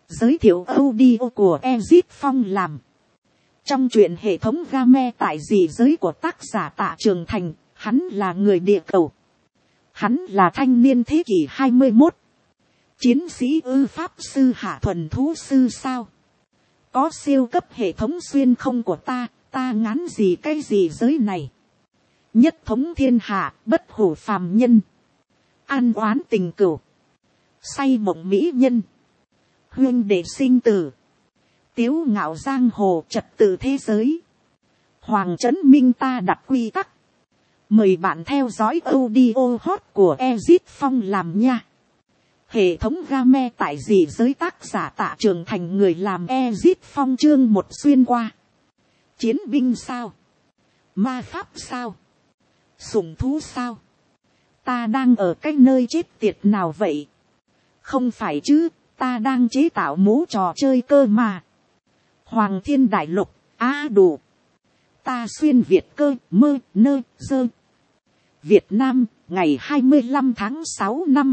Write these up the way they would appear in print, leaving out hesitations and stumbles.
Giới thiệu audio của Ezit Phong làm. Trong truyện hệ thống game tại dị giới của tác giả Tạ Trường Thành, hắn là người địa cầu. Hắn là thanh niên thế kỷ 21. Chiến sĩ ư pháp sư hạ thuần thú sư sao? Có siêu cấp hệ thống xuyên không của ta ngán gì cái gì giới này. Nhất thống thiên hạ, bất hủ phàm nhân. An oán tình cửu. Say mộng mỹ nhân. Huyên đệ sinh tử. Tiếu ngạo giang hồ, trật tự thế giới. Hoàng trấn minh ta đặt quy tắc. Mời bạn theo dõi audio hot của Ezit Phong làm nha. Hệ thống game tại dị giới tác giả Tạ Trường Thành, người làm Ezit Phong. Chương một xuyên qua. Chiến binh sao? Ma pháp sao? Sủng thú sao? Ta đang ở cái nơi chết tiệt nào vậy? Không phải chứ, ta đang chế tạo mố trò chơi cơ mà. Hoàng thiên đại lục, đủ. Ta xuyên Việt cơ, mơ, nơ, dơ. Việt Nam, ngày 25 tháng 6 năm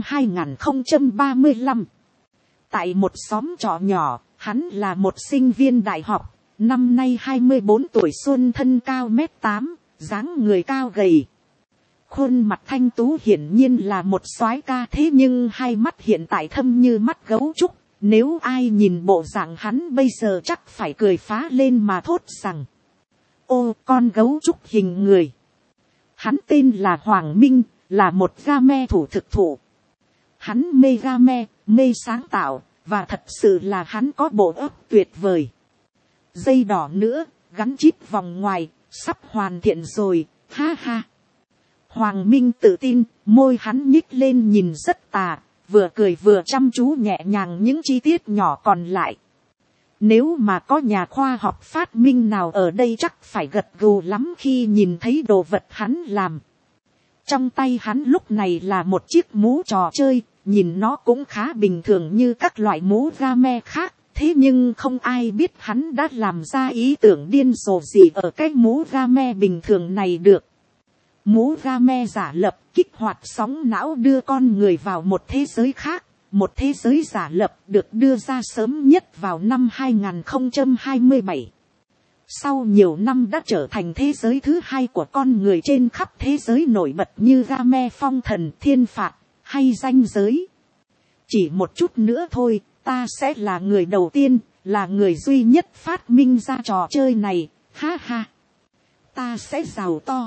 2035. Tại một xóm trọ nhỏ, hắn là một sinh viên đại học, năm nay 24 tuổi, xuân thân cao 1m8, dáng người cao gầy. Khuôn mặt thanh tú, hiển nhiên là một soái ca, thế nhưng hai mắt hiện tại thâm như mắt gấu trúc. Nếu ai nhìn bộ dạng hắn bây giờ chắc phải cười phá lên mà thốt rằng: ô, con gấu trúc hình người. Hắn tên là Hoàng Minh, là một game thủ thực thụ. Hắn mê game, mê sáng tạo, và thật sự là hắn có bộ óc tuyệt vời. Dây đỏ nữa, gắn chip vòng ngoài, sắp hoàn thiện rồi, ha ha. Hoàng Minh tự tin, môi hắn nhích lên nhìn rất tà, vừa cười vừa chăm chú nhẹ nhàng những chi tiết nhỏ còn lại. Nếu mà có nhà khoa học phát minh nào ở đây chắc phải gật gù lắm khi nhìn thấy đồ vật hắn làm. Trong tay hắn lúc này là một chiếc mũ trò chơi, nhìn nó cũng khá bình thường như các loại mũ game khác. Thế nhưng không ai biết hắn đã làm ra ý tưởng điên rồ gì ở cái mũ game bình thường này được. Mũ game giả lập kích hoạt sóng não đưa con người vào một thế giới khác. Một thế giới giả lập được đưa ra sớm nhất vào năm 2027. Sau nhiều năm đã trở thành thế giới thứ hai của con người trên khắp thế giới, nổi bật như game phong thần, thiên phạt hay danh giới. Chỉ một chút nữa thôi, ta sẽ là người đầu tiên, là người duy nhất phát minh ra trò chơi này, ha ha. Ta sẽ giàu to.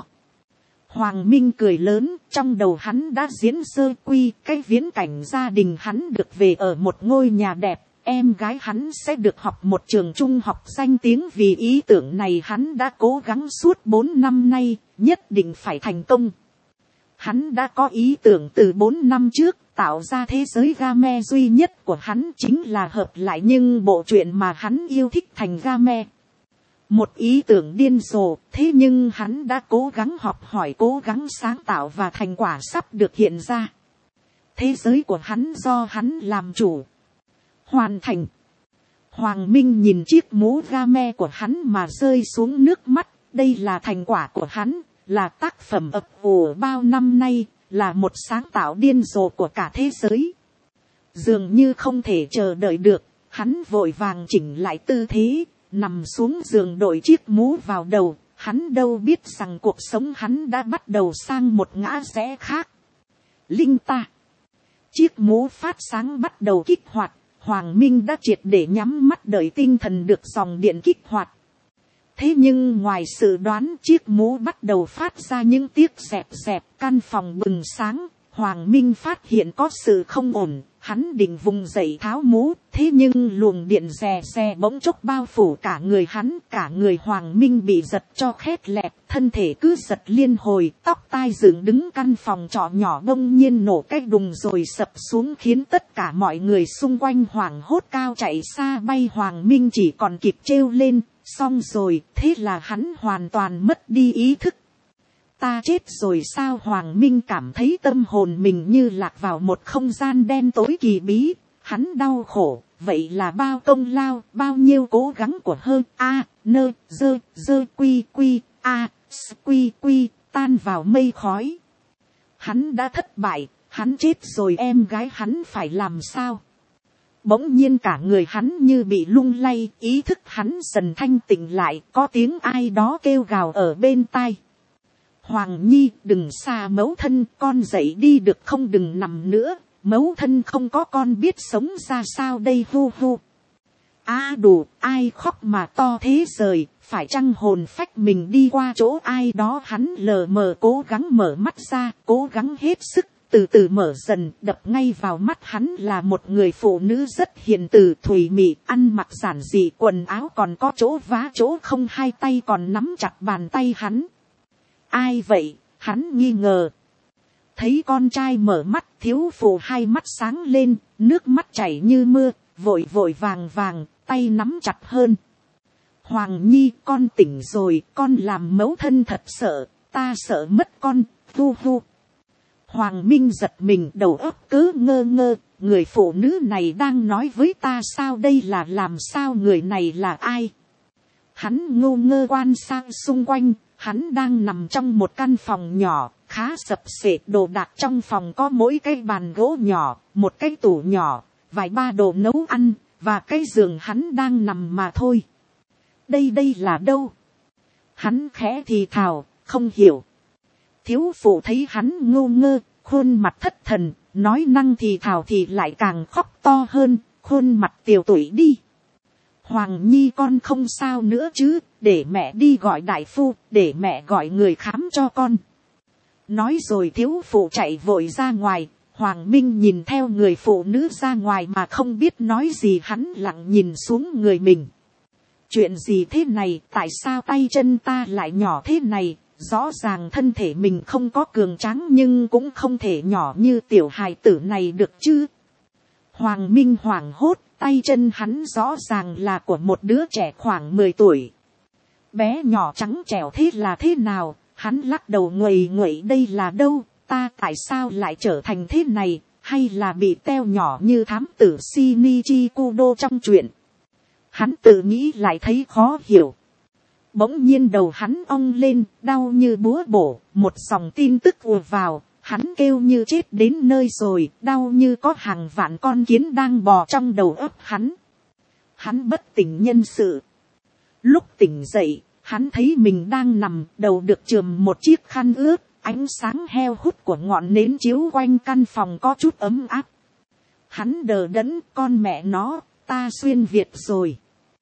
Hoàng Minh cười lớn, trong đầu hắn đã diễn sơ quy cái viễn cảnh gia đình hắn được về ở một ngôi nhà đẹp, em gái hắn sẽ được học một trường trung học danh tiếng. Vì ý tưởng này hắn đã cố gắng suốt 4 năm nay, nhất định phải thành công. Hắn đã có ý tưởng từ 4 năm trước, tạo ra thế giới game duy nhất của hắn chính là hợp lại nhưng bộ truyện mà hắn yêu thích thành game. Một ý tưởng điên rồ, thế nhưng hắn đã cố gắng học hỏi, cố gắng sáng tạo và thành quả sắp được hiện ra. Thế giới của hắn do hắn làm chủ. Hoàn thành. Hoàng Minh nhìn chiếc mũ game của hắn mà rơi xuống nước mắt. Đây là thành quả của hắn, là tác phẩm ấp ủ bao năm nay, là một sáng tạo điên rồ của cả thế giới. Dường như không thể chờ đợi được, hắn vội vàng chỉnh lại tư thế, nằm xuống giường đội chiếc mũ vào đầu. Hắn đâu biết rằng cuộc sống hắn đã bắt đầu sang một ngã rẽ khác. Linh ta. Chiếc mũ phát sáng bắt đầu kích hoạt. Hoàng Minh đã triệt để nhắm mắt đợi tinh thần được dòng điện kích hoạt. Thế nhưng ngoài sự đoán, chiếc mũ bắt đầu phát ra những tiếng xẹp xẹp, căn phòng bừng sáng. Hoàng Minh phát hiện có sự không ổn, hắn định vùng dậy tháo mũ, thế nhưng luồng điện rè rè bỗng chốc bao phủ cả người hắn, cả người Hoàng Minh bị giật cho khét lẹt, thân thể cứ giật liên hồi, tóc tai dựng đứng. Căn phòng trọ nhỏ bỗng nhiên nổ cái đùng rồi sập xuống, khiến tất cả mọi người xung quanh hoảng hốt cao chạy xa bay. Hoàng Minh chỉ còn kịp trêu lên, xong rồi, thế là hắn hoàn toàn mất đi ý thức. Ta chết rồi sao? Hoàng Minh cảm thấy tâm hồn mình như lạc vào một không gian đen tối kỳ bí. Hắn đau khổ, vậy là bao công lao, bao nhiêu cố gắng của hơn nơ dơ quy quy tan vào mây khói. Hắn đã thất bại, hắn chết rồi, em gái hắn phải làm sao? Bỗng nhiên cả người hắn như bị lung lay, ý thức hắn dần thanh tỉnh lại, có tiếng ai đó kêu gào ở bên tai. Hoàng Nhi, đừng xa mẫu thân, con dậy đi được không, đừng nằm nữa, mẫu thân không có con biết sống ra sao đây, hu hu. Đủ, ai khóc mà to thế rời, phải chăng hồn phách mình đi qua chỗ ai đó. Hắn lờ mờ cố gắng mở mắt ra, cố gắng hết sức, từ từ mở dần, đập ngay vào mắt hắn là một người phụ nữ rất hiền từ, thùy mị, ăn mặc giản dị, quần áo còn có chỗ vá chỗ không, hai tay còn nắm chặt bàn tay hắn. Ai vậy? Hắn nghi ngờ. Thấy con trai mở mắt, thiếu phụ hai mắt sáng lên, nước mắt chảy như mưa, vội vội vàng vàng, tay nắm chặt hơn. Hoàng Nhi, con tỉnh rồi, con làm mẫu thân thật sợ, ta sợ mất con, hu hu. Hoàng Minh giật mình, đầu óc cứ ngơ ngơ, người phụ nữ này đang nói với ta sao, đây là làm sao, người này là ai? Hắn ngô ngơ quan sát xung quanh, hắn đang nằm trong một căn phòng nhỏ, khá sập xệ, đồ đạc trong phòng có mỗi cái bàn gỗ nhỏ, một cái tủ nhỏ, vài ba đồ nấu ăn, và cái giường hắn đang nằm mà thôi. Đây là đâu? Hắn khẽ thì thào, không hiểu. Thiếu phụ thấy hắn ngô ngơ, khuôn mặt thất thần, nói năng thì thào thì lại càng khóc to hơn, khuôn mặt tiều tụy đi. Hoàng Nhi, con không sao nữa chứ, để mẹ đi gọi đại phu, để mẹ gọi người khám cho con. Nói rồi thiếu phụ chạy vội ra ngoài. Hoàng Minh nhìn theo người phụ nữ ra ngoài mà không biết nói gì, hắn lặng nhìn xuống người mình. Chuyện gì thế này, tại sao tay chân ta lại nhỏ thế này, rõ ràng thân thể mình không có cường tráng nhưng cũng không thể nhỏ như tiểu hài tử này được chứ. Hoàng Minh hoảng hốt, tay chân hắn rõ ràng là của một đứa trẻ khoảng 10 tuổi. Bé nhỏ trắng trẻo thế là thế nào, hắn lắc đầu nguầy nguậy, đây là đâu, ta tại sao lại trở thành thế này, hay là bị teo nhỏ như thám tử Shinichi Kudo trong truyện. Hắn tự nghĩ lại thấy khó hiểu. Bỗng nhiên đầu hắn ong lên, đau như búa bổ, một dòng tin tức ùa vào, hắn kêu như chết đến nơi rồi, đau như có hàng vạn con kiến đang bò trong đầu óc hắn. Hắn bất tỉnh nhân sự. Lúc tỉnh dậy, hắn thấy mình đang nằm, đầu được chườm một chiếc khăn ướt, ánh sáng heo hút của ngọn nến chiếu quanh căn phòng có chút ấm áp. Hắn đờ đẫn, con mẹ nó, ta xuyên Việt rồi.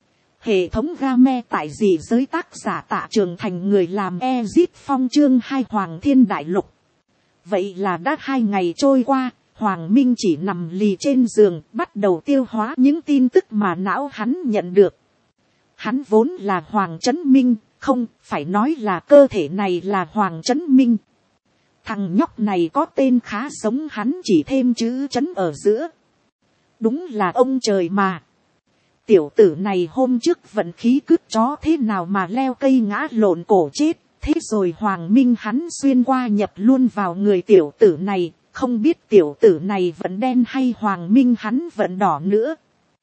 Hệ thống game tại dị giới, tác giả Tạ Trường Thành, người làm Exit Phong, chương 2 Hoàng Thiên Đại Lục. Vậy là đã 2 ngày trôi qua, Hoàng Minh chỉ nằm lì trên giường, bắt đầu tiêu hóa những tin tức mà não hắn nhận được. Hắn vốn là Hoàng Chấn Minh, không, phải nói là cơ thể này là Hoàng Chấn Minh. Thằng nhóc này có tên khá giống hắn, chỉ thêm chữ chấn ở giữa. Đúng là ông trời mà. Tiểu tử này hôm trước vận khí cứt chó thế nào mà leo cây ngã lộn cổ chết. Thế rồi Hoàng Minh hắn xuyên qua nhập luôn vào người tiểu tử này. Không biết tiểu tử này vẫn đen hay Hoàng Minh hắn vẫn đỏ nữa.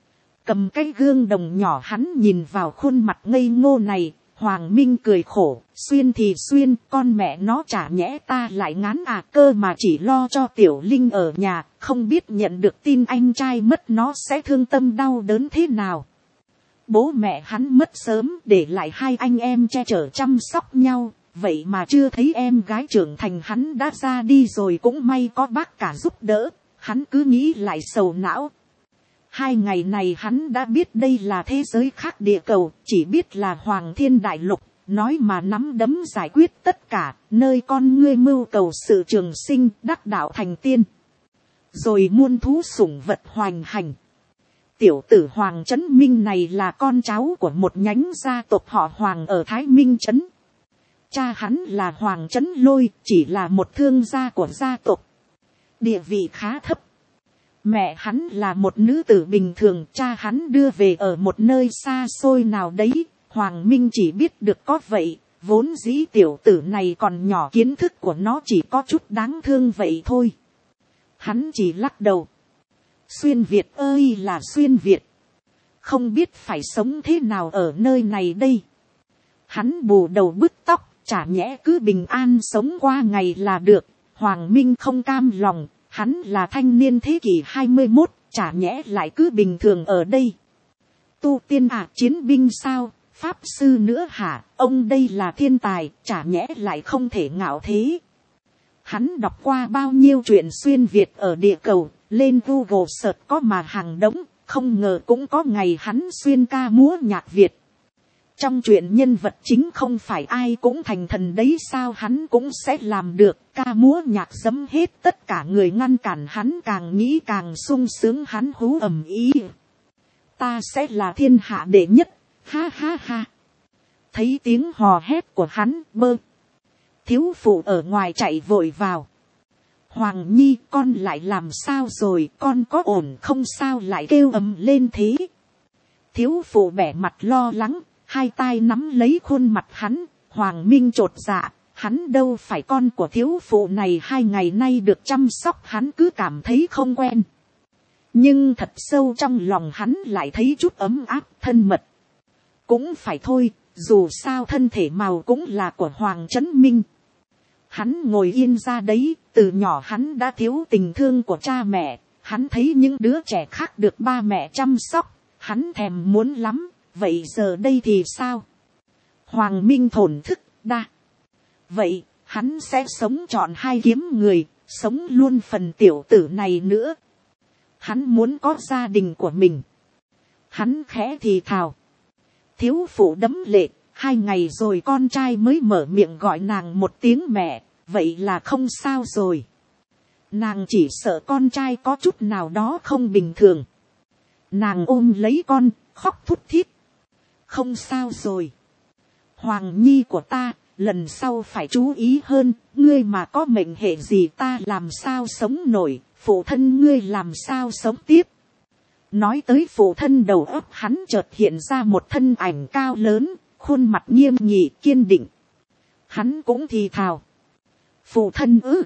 Cầm cái gương đồng nhỏ hắn nhìn vào khuôn mặt ngây ngô này. Hoàng Minh cười khổ, xuyên thì xuyên, con mẹ nó chả nhẽ ta lại ngán à, cơ mà chỉ lo cho Tiểu Linh ở nhà, không biết nhận được tin anh trai mất nó sẽ thương tâm đau đớn thế nào. Bố mẹ hắn mất sớm, để lại 2 anh em che chở chăm sóc nhau, vậy mà chưa thấy em gái trưởng thành hắn đã ra đi rồi, cũng may có bác cả giúp đỡ, hắn cứ nghĩ lại sầu não. 2 ngày này hắn đã biết đây là thế giới khác địa cầu, chỉ biết là Hoàng Thiên Đại Lục, nói mà nắm đấm giải quyết tất cả, nơi con ngươi mưu cầu sự trường sinh, đắc đạo thành tiên. Rồi muôn thú sủng vật hoành hành. Tiểu tử Hoàng Chấn Minh này là con cháu của một nhánh gia tộc họ Hoàng ở Thái Minh Trấn. Cha hắn là Hoàng Chấn Lôi, chỉ là một thương gia của gia tộc. Địa vị khá thấp. Mẹ hắn là một nữ tử bình thường, cha hắn đưa về ở một nơi xa xôi nào đấy, Hoàng Minh chỉ biết được có vậy, vốn dĩ tiểu tử này còn nhỏ, kiến thức của nó chỉ có chút đáng thương vậy thôi. Hắn chỉ lắc đầu. Xuyên Việt ơi là xuyên Việt. Không biết phải sống thế nào ở nơi này đây. Hắn bù đầu bứt tóc, chả nhẽ cứ bình an sống qua ngày là được. Hoàng Minh không cam lòng. Hắn là thanh niên thế kỷ 21, chả nhẽ lại cứ bình thường ở đây. Tu tiên à, chiến binh sao, pháp sư nữa hả, ông đây là thiên tài, chả nhẽ lại không thể ngạo thế. Hắn đọc qua bao nhiêu chuyện xuyên Việt ở địa cầu, lên Google search có mà hàng đống, không ngờ cũng có ngày hắn xuyên ca múa nhạc Việt. Trong chuyện nhân vật chính không phải ai cũng thành thần đấy sao, hắn cũng sẽ làm được, ca múa nhạc dẫm hết tất cả người ngăn cản hắn, càng nghĩ càng sung sướng, hắn hú ầm ý. Ta sẽ là thiên hạ đệ nhất, ha ha ha. Thấy tiếng hò hét của hắn, bơ. Thiếu phụ ở ngoài chạy vội vào. Hoàng Nhi, con lại làm sao rồi, con có ổn không sao lại kêu ầm lên thế. Thiếu phụ bẻ mặt lo lắng, hai tay nắm lấy khuôn mặt hắn. Hoàng Minh chột dạ, hắn đâu phải con của thiếu phụ này, 2 ngày nay được chăm sóc hắn cứ cảm thấy không quen. Nhưng thật sâu trong lòng hắn lại thấy chút ấm áp thân mật. Cũng phải thôi, dù sao thân thể màu cũng là của Hoàng Chấn Minh. Hắn ngồi yên ra đấy, từ nhỏ hắn đã thiếu tình thương của cha mẹ, hắn thấy những đứa trẻ khác được ba mẹ chăm sóc, hắn thèm muốn lắm, vậy giờ đây thì sao? Hoàng Minh thổn thức đa. Vậy, hắn sẽ sống trọn 2 kiếm người, sống luôn phần tiểu tử này nữa. Hắn muốn có gia đình của mình. Hắn khẽ thì thào. Thiếu phụ đẫm lệ, 2 ngày rồi con trai mới mở miệng gọi nàng một tiếng mẹ, vậy là không sao rồi. Nàng chỉ sợ con trai có chút nào đó không bình thường. Nàng ôm lấy con, khóc thút thít. Không sao rồi. Hoàng Nhi của ta, lần sau phải chú ý hơn, ngươi mà có mệnh hệ gì ta làm sao sống nổi, phụ thân ngươi làm sao sống tiếp. Nói tới phụ thân, đầu óc hắn chợt hiện ra một thân ảnh cao lớn, khuôn mặt nghiêm nghị kiên định. Hắn cũng thì thào. Phụ thân ư?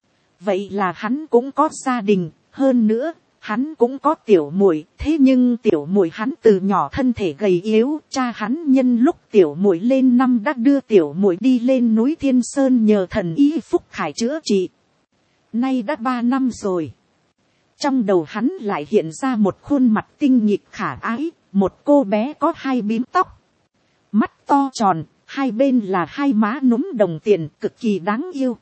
Vậy là hắn cũng có gia đình, hơn nữa, hắn cũng có tiểu muội, thế nhưng tiểu muội hắn từ nhỏ thân thể gầy yếu, cha hắn nhân lúc tiểu muội lên năm đã đưa tiểu muội đi lên núi Thiên Sơn nhờ thần y Phúc Khải chữa trị. Nay đã 3 năm rồi. Trong đầu hắn lại hiện ra một khuôn mặt tinh nghịch khả ái, một cô bé có 2 bím tóc, mắt to tròn, 2 bên là 2 má núm đồng tiền, cực kỳ đáng yêu.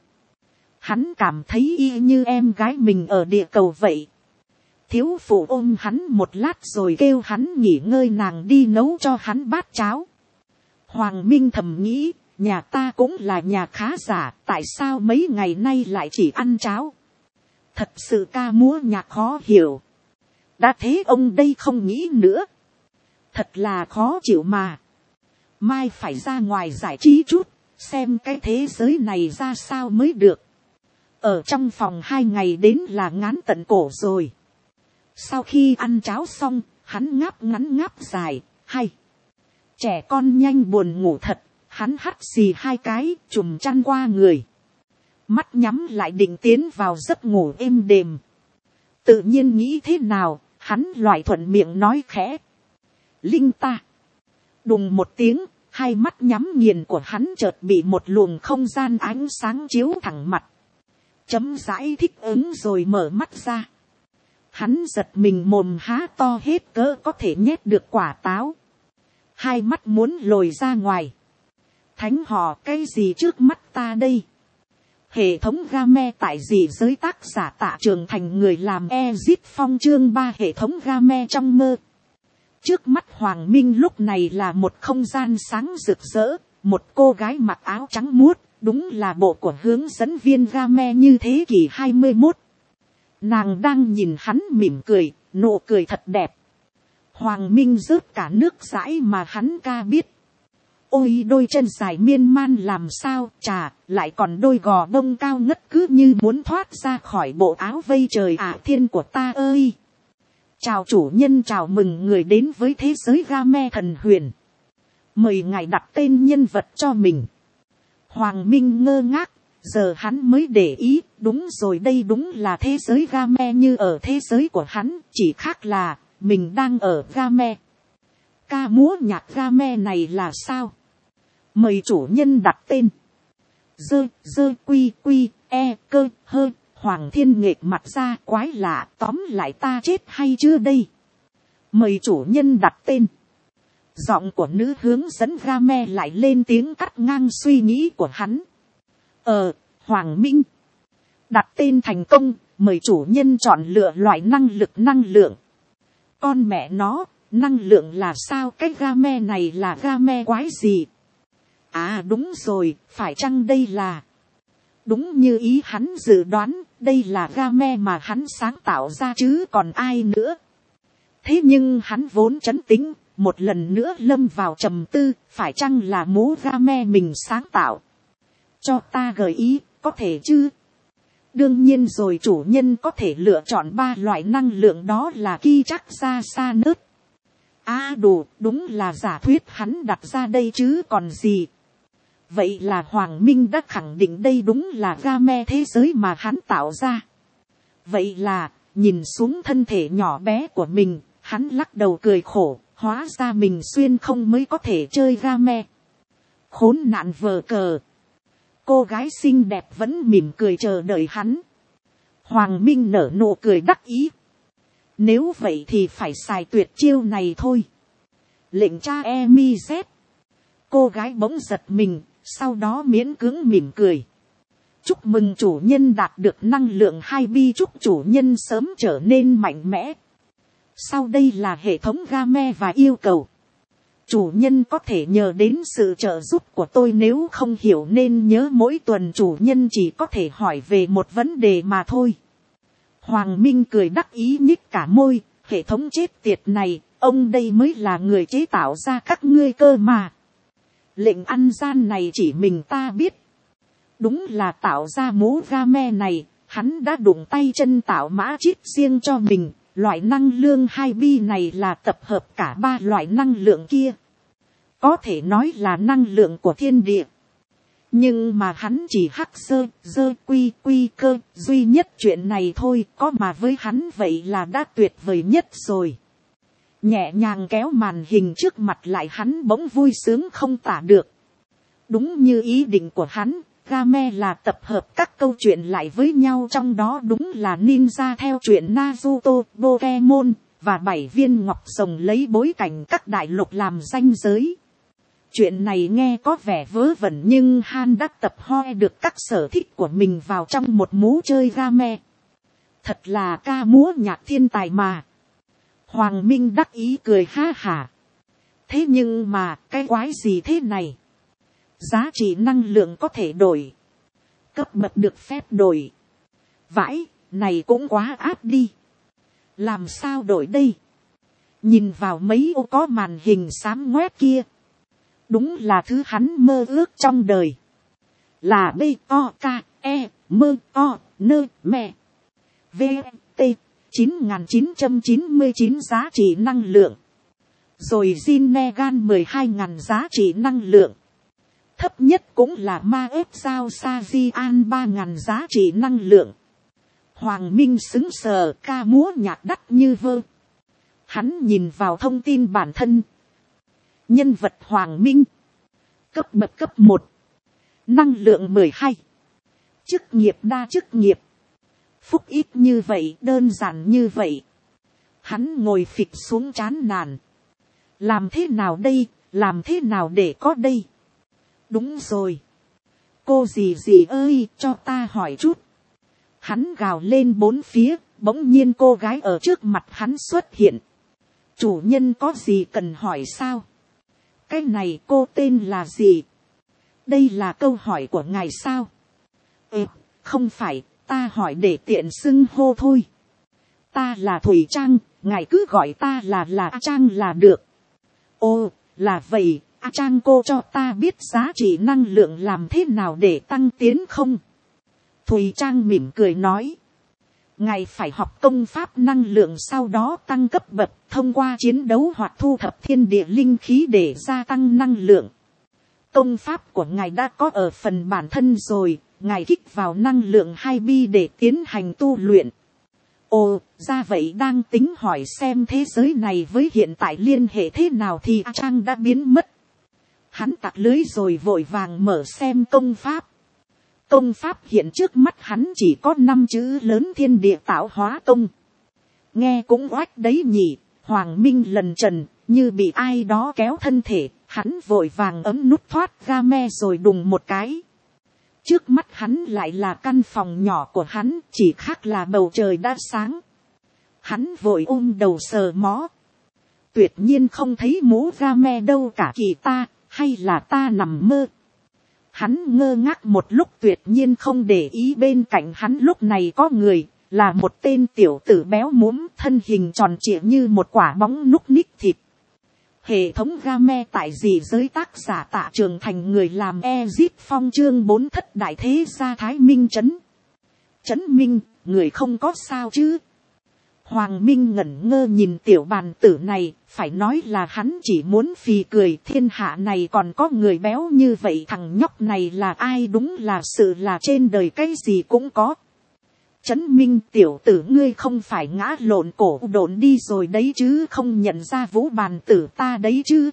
Hắn cảm thấy y như em gái mình ở địa cầu vậy. Thiếu phụ ôm hắn một lát rồi kêu hắn nghỉ ngơi, nàng đi nấu cho hắn bát cháo. Hoàng Minh thầm nghĩ, nhà ta cũng là nhà khá giả, tại sao mấy ngày nay lại chỉ ăn cháo. Thật sự ca múa nhạc khó hiểu. Đã thế ông đây không nghĩ nữa. Thật là khó chịu mà. Mai phải ra ngoài giải trí chút, xem cái thế giới này ra sao mới được. Ở trong phòng 2 ngày đến là ngán tận cổ rồi. Sau khi ăn cháo xong, hắn ngáp ngắn ngáp dài, hay. Trẻ con nhanh buồn ngủ thật, hắn hắt xì 2 cái, trùm chăn qua người. Mắt nhắm lại định tiến vào giấc ngủ êm đềm. Tự nhiên nghĩ thế nào, hắn loại thuận miệng nói khẽ. Linh ta. Đùng một tiếng, 2 mắt nhắm nghiền của hắn chợt bị một luồng không gian ánh sáng chiếu thẳng mặt. Chấm rãi thích ứng rồi mở mắt ra. Hắn giật mình mồm há to hết cỡ có thể nhét được quả táo. 2 mắt muốn lồi ra ngoài. Thánh họ cái gì trước mắt ta đây? Hệ thống game tại gì giới, tác giả Tạ Trường Thành, người làm Exit Phong, chương 3 hệ thống game trong mơ. Trước mắt Hoàng Minh lúc này là một không gian sáng rực rỡ, một cô gái mặc áo trắng muốt, đúng là bộ của hướng dẫn viên game như thế kỷ 21. Nàng đang nhìn hắn mỉm cười, nụ cười thật đẹp. Hoàng Minh rớt cả nước dãi mà hắn ca biết. Ôi đôi chân dài miên man làm sao, chà, lại còn đôi gò bông cao ngất cứ như muốn thoát ra khỏi bộ áo vây trời thiên của ta ơi. Chào chủ nhân, chào mừng người đến với thế giới game thần huyền. Mời ngài đặt tên nhân vật cho mình. Hoàng Minh ngơ ngác, giờ hắn mới để ý, đúng rồi, đây đúng là thế giới game như ở thế giới của hắn, chỉ khác là mình đang ở game. Ca múa nhạc game này là sao? Mời chủ nhân đặt tên. Dơ quy quy e cơ hơ Hoàng Thiên nghệch mặt ra, quái lạ, tóm lại ta chết hay chưa đây? Mời chủ nhân đặt tên. Giọng của nữ hướng dẫn Game lại lên tiếng cắt ngang suy nghĩ của hắn. Hoàng Minh. Đặt tên thành công, mời chủ nhân chọn lựa loại năng lượng. Con mẹ nó, năng lượng là sao? Cái Game này là Game quái gì? À đúng rồi, phải chăng đây là... Đúng như ý hắn dự đoán, đây là Game mà hắn sáng tạo ra chứ còn ai nữa. Thế nhưng hắn vốn trấn tĩnh, một lần nữa lâm vào trầm tư, phải chăng là mố Game mình sáng tạo? Cho ta gợi ý, có thể chứ? Đương nhiên rồi, chủ nhân có thể lựa chọn 3 loại năng lượng, đó là Ki chắc ra sa nớt. Đủ, đúng là giả thuyết hắn đặt ra đây chứ còn gì. Vậy là Hoàng Minh đã khẳng định đây đúng là Game thế giới mà hắn tạo ra. Vậy là, nhìn xuống thân thể nhỏ bé của mình, hắn lắc đầu cười khổ, hóa ra mình xuyên không mới có thể chơi Game. Khốn nạn vờ cờ. Cô gái xinh đẹp vẫn mỉm cười chờ đợi hắn. Hoàng Minh nở nụ cười đắc ý. Nếu vậy thì phải xài tuyệt chiêu này thôi. Lệnh cha Emi Z. Cô gái bỗng giật mình, sau đó miễn cưỡng mỉm cười. Chúc mừng chủ nhân đạt được năng lượng 2 bi, chúc chủ nhân sớm trở nên mạnh mẽ. Sau đây là hệ thống Game và yêu cầu. Chủ nhân có thể nhờ đến sự trợ giúp của tôi, nếu không hiểu nên nhớ mỗi tuần chủ nhân chỉ có thể hỏi về một vấn đề mà thôi. Hoàng Minh cười đắc ý nhích cả môi, hệ thống chết tiệt này, ông đây mới là người chế tạo ra các ngươi cơ mà. Lệnh ăn gian này chỉ mình ta biết. Đúng là tạo ra mố Game này, hắn đã đụng tay chân tạo mã chip riêng cho mình. Loại năng lượng 2 bi này là tập hợp cả 3 loại năng lượng kia. Có thể nói là năng lượng của thiên địa. Nhưng mà hắn chỉ hắc dơ quy cơ duy nhất chuyện này thôi, có mà với hắn vậy là đã tuyệt vời nhất rồi. Nhẹ nhàng kéo màn hình trước mặt lại, hắn bỗng vui sướng không tả được. Đúng như ý định của hắn, Game là tập hợp các câu chuyện lại với nhau, trong đó đúng là ninja theo truyện Naruto, Pokemon, và 7 viên ngọc rồng lấy bối cảnh các đại lục làm ranh giới. Chuyện này nghe có vẻ vớ vẩn nhưng Han đã tập hoe được các sở thích của mình vào trong một mố chơi Game. Thật là ca múa nhạc thiên tài mà. Hoàng Minh đắc ý cười ha hả. Thế nhưng mà cái quái gì thế này? Giá trị năng lượng có thể đổi. Cấp bậc được phép đổi. Vãi, này cũng quá áp đi. Làm sao đổi đây? Nhìn vào mấy ô có màn hình xám ngoét kia. Đúng là thứ hắn mơ ước trong đời. Là B-O-K-E-M-O-N-M. V-T 9.999 giá trị năng lượng. Rồi Zinnegan 12.000 giá trị năng lượng. Thấp nhất cũng là ma ếp sao Sa-di-an 3.000 giá trị năng lượng. Hoàng Minh xứng sờ, ca múa nhạc đắt như vơ. Hắn nhìn vào thông tin bản thân. Nhân vật Hoàng Minh. Cấp bậc cấp 1. Năng lượng 12. Chức nghiệp đa chức nghiệp. Phúc ít như vậy, đơn giản như vậy. Hắn ngồi phịch xuống chán nản. Làm thế nào đây, làm thế nào để có đây? Đúng rồi. Cô dì ơi, cho ta hỏi chút. Hắn gào lên bốn phía, bỗng nhiên cô gái ở trước mặt hắn xuất hiện. Chủ nhân có gì cần hỏi sao? Cái này cô tên là gì? Đây là câu hỏi của ngài sao? Không phải, ta hỏi để tiện xưng hô thôi. Ta là Thủy Trang, ngài cứ gọi ta là Trang là được. Ồ, là vậy, Trang cô cho ta biết giá trị năng lượng làm thế nào để tăng tiến không? Thùy Trang mỉm cười nói. Ngài phải học công pháp năng lượng, sau đó tăng cấp bậc thông qua chiến đấu hoặc thu thập thiên địa linh khí để gia tăng năng lượng. Công pháp của ngài đã có ở phần bản thân rồi, ngài kích vào năng lượng 2 bi để tiến hành tu luyện. Ồ, ra vậy, đang tính hỏi xem thế giới này với hiện tại liên hệ thế nào thì Trang đã biến mất. Hắn tặc lưới rồi vội vàng mở xem công pháp. công pháp hiện trước mắt hắn chỉ có 5 chữ lớn thiên địa tạo hóa công. Nghe cũng oách đấy nhỉ. Hoàng Minh lần trần, như bị ai đó kéo thân thể, hắn vội vàng ấm nút thoát game rồi đùng một cái. Trước mắt hắn lại là căn phòng nhỏ của hắn, chỉ khác là bầu trời đã sáng. Hắn vội ôm đầu sờ mó. Tuyệt nhiên không thấy mũ game đâu cả, kỳ ta, hay là ta nằm mơ. Hắn ngơ ngác một lúc, tuyệt nhiên không để ý bên cạnh hắn lúc này có người, là một tên tiểu tử béo múm, thân hình tròn trịa như một quả bóng núc ních thịt. Hệ thống game tại gì giới, tác giả Tạ Trường Thành, người làm Ezip Phong, chương 4 thất đại thế gia Thái Minh Trấn. Trấn Minh, người không có sao chứ? Hoàng Minh ngẩn ngơ nhìn tiểu bàn tử này, phải nói là hắn chỉ muốn phì cười, thiên hạ này còn có người béo như vậy, thằng nhóc này là ai, đúng là sự là trên đời cái gì cũng có. Trấn Minh, tiểu tử ngươi không phải ngã lộn cổ độn đi rồi đấy chứ, không nhận ra Vũ bàn tử ta đấy chứ?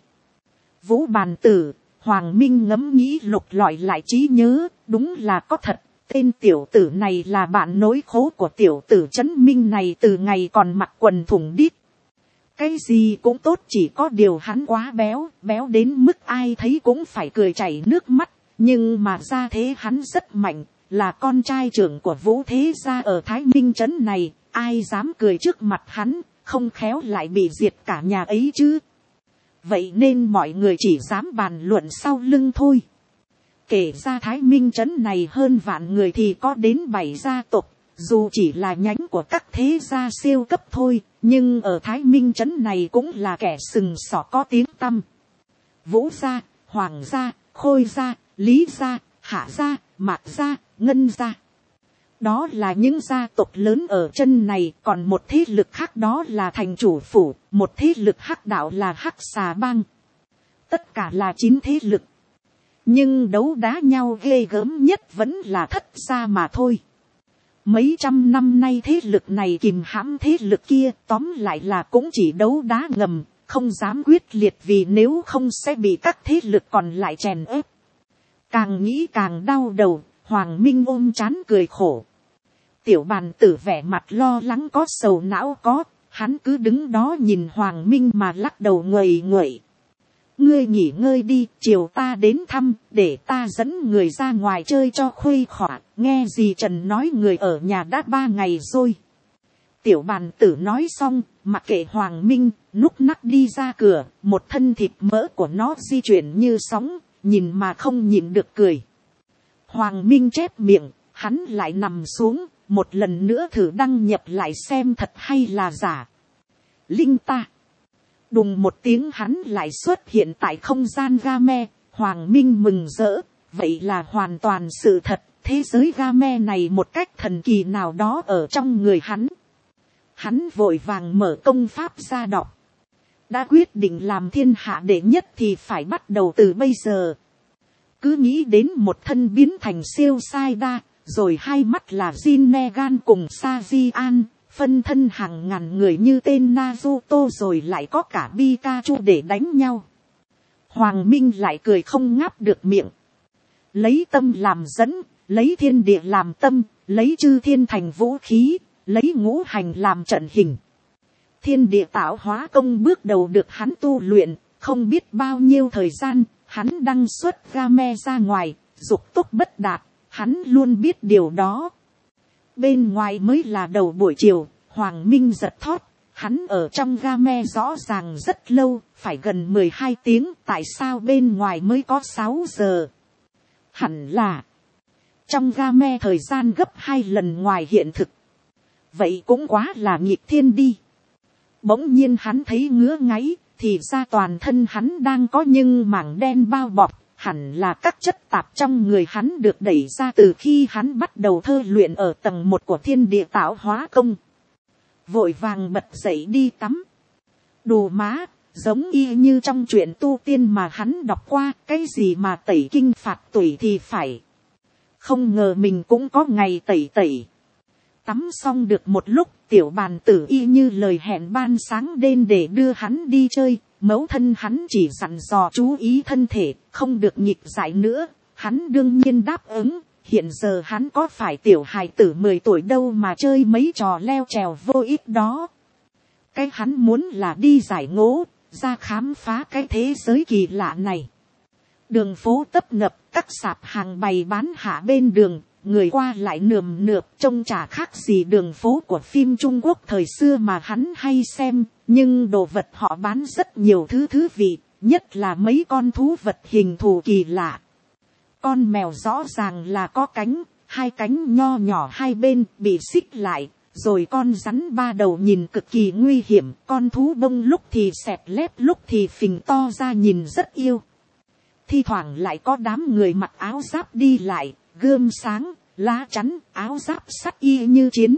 Vũ bàn tử, Hoàng Minh ngẫm nghĩ lục lọi lại trí nhớ, đúng là có thật. Tên tiểu tử này là bạn nối khố của tiểu tử Trấn Minh này từ ngày còn mặc quần thủng đít. Cái gì cũng tốt, chỉ có điều hắn quá béo, béo đến mức ai thấy cũng phải cười chảy nước mắt. Nhưng mà ra thế hắn rất mạnh, là con trai trưởng của Vũ thế gia ở Thái Minh Trấn này, ai dám cười trước mặt hắn, không khéo lại bị diệt cả nhà ấy chứ. Vậy nên mọi người chỉ dám bàn luận sau lưng thôi. Kể ra Thái Minh Trấn này hơn vạn người thì có đến 7 gia tộc, dù chỉ là nhánh của các thế gia siêu cấp thôi, nhưng ở Thái Minh Trấn này cũng là kẻ sừng sỏ có tiếng tăm. Vũ gia, Hoàng gia, Khôi gia, Lý gia, Hạ gia, Mạc gia, Ngân gia. Đó là những gia tộc lớn ở chân này, còn một thế lực khác đó là thành chủ phủ, một thế lực hắc đạo là hắc xà bang. Tất cả là 9 thế lực. Nhưng đấu đá nhau ghê gớm nhất vẫn là Thất gia mà thôi. Mấy trăm năm nay thế lực này kìm hãm thế lực kia, tóm lại là cũng chỉ đấu đá ngầm, không dám quyết liệt vì nếu không sẽ bị các thế lực còn lại chèn ép. Càng nghĩ càng đau đầu, Hoàng Minh ôm trán cười khổ. Tiểu bàn tử vẻ mặt lo lắng có sầu não có, hắn cứ đứng đó nhìn Hoàng Minh mà lắc đầu nguậy nguậy. Ngươi nghỉ ngơi đi, chiều ta đến thăm, để ta dẫn người ra ngoài chơi cho khuây khỏa, nghe gì Trần nói người ở nhà đã 3 ngày rồi. Tiểu bàn tử nói xong, mặc kệ Hoàng Minh, núc nắc đi ra cửa, một thân thịt mỡ của nó di chuyển như sóng, nhìn mà không nhịn được cười. Hoàng Minh chép miệng, hắn lại nằm xuống, một lần nữa thử đăng nhập lại xem thật hay là giả. Linh ta. Đùng một tiếng hắn lại xuất hiện tại không gian game, Hoàng Minh mừng rỡ, vậy là hoàn toàn sự thật, thế giới game này một cách thần kỳ nào đó ở trong người hắn. Hắn vội vàng mở công pháp ra đọc. Đã quyết định làm thiên hạ đệ nhất thì phải bắt đầu từ bây giờ. Cứ nghĩ đến một thân biến thành siêu sai đa, rồi hai mắt là Jin Negan cùng Sa-di-an, phân thân hàng ngàn người như tên Naruto rồi lại có cả Pikachu để đánh nhau. Hoàng Minh lại cười không ngáp được miệng. Lấy tâm làm dẫn, lấy thiên địa làm tâm, lấy chư thiên thành vũ khí, lấy ngũ hành làm trận hình. Thiên địa tạo hóa công bước đầu được hắn tu luyện, không biết bao nhiêu thời gian, hắn đăng xuất game ra ngoài, dục tốc bất đạt, hắn luôn biết điều đó. Bên ngoài mới là đầu buổi chiều, Hoàng Minh giật thót, hắn ở trong game rõ ràng rất lâu, phải gần 12 tiếng, tại sao bên ngoài mới có 6 giờ? Hẳn là, trong game thời gian gấp 2 lần ngoài hiện thực. Vậy cũng quá là nghịch thiên đi. Bỗng nhiên hắn thấy ngứa ngáy, thì ra toàn thân hắn đang có những mảng đen bao bọc, hẳn là các chất tạp trong người hắn được đẩy ra từ khi hắn bắt đầu thơ luyện ở tầng 1 của thiên địa tạo hóa công. Vội vàng bật dậy đi tắm. Đồ má, giống y như trong truyện tu tiên mà hắn đọc qua, cái gì mà tẩy kinh phạt tủy thì phải. Không ngờ mình cũng có ngày tẩy tẩy. Tắm xong được một lúc, tiểu bàn tử y như lời hẹn ban sáng đêm để đưa hắn đi chơi, mẫu thân hắn chỉ dặn dò chú ý thân thể, không được nghịch dại nữa, hắn đương nhiên đáp ứng, hiện giờ hắn có phải tiểu hài tử 10 tuổi đâu mà chơi mấy trò leo trèo vô ích đó. Cái hắn muốn là đi giải ngố, ra khám phá cái thế giới kỳ lạ này. Đường phố tấp nập, các sạp hàng bày bán hạ bên đường, người qua lại nườm nượp, trông chả khác gì đường phố của phim Trung Quốc thời xưa mà hắn hay xem, nhưng đồ vật họ bán rất nhiều thứ vị, nhất là mấy con thú vật hình thù kỳ lạ. Con mèo rõ ràng là có cánh, hai cánh nho nhỏ hai bên bị xích lại, rồi con rắn ba đầu nhìn cực kỳ nguy hiểm, con thú bông lúc thì xẹp lép lúc thì phình to ra nhìn rất yêu. Thi thoảng lại có đám người mặc áo giáp đi lại, gươm sáng, lá chắn, áo giáp sắt y như chiến.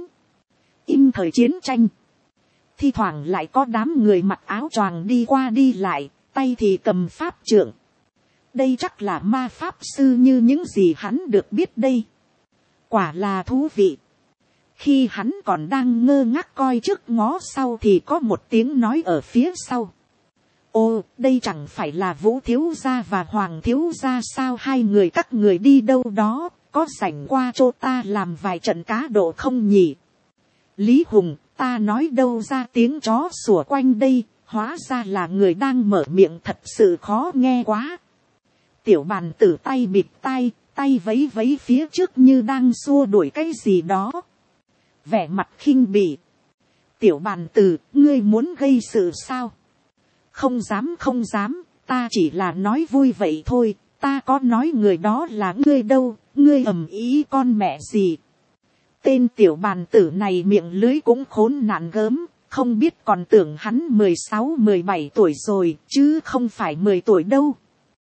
In thời chiến tranh. Thi thoảng lại có đám người mặc áo choàng đi qua đi lại, tay thì cầm pháp trượng. Đây chắc là ma pháp sư như những gì hắn được biết đây. Quả là thú vị. Khi hắn còn đang ngơ ngác coi trước ngó sau thì có một tiếng nói ở phía sau. Ô, đây chẳng phải là Vũ thiếu gia và Hoàng thiếu gia sao, hai người các người đi đâu đó, có rảnh qua chỗ ta làm vài trận cá độ không nhỉ? Lý Hùng, ta nói đâu ra tiếng chó sủa quanh đây, hóa ra là người đang mở miệng, thật sự khó nghe quá. Tiểu bàn tử tay bịt tai, tay vấy vấy phía trước như đang xua đuổi cái gì đó. Vẻ mặt khinh bỉ. Tiểu bàn tử, ngươi muốn gây sự sao? Không dám không dám, ta chỉ là nói vui vậy thôi, ta có nói người đó là ngươi đâu, ngươi ầm ý con mẹ gì. Tên tiểu bàn tử này miệng lưới cũng khốn nạn gớm, không biết còn tưởng hắn 16-17 tuổi rồi, chứ không phải 10 tuổi đâu.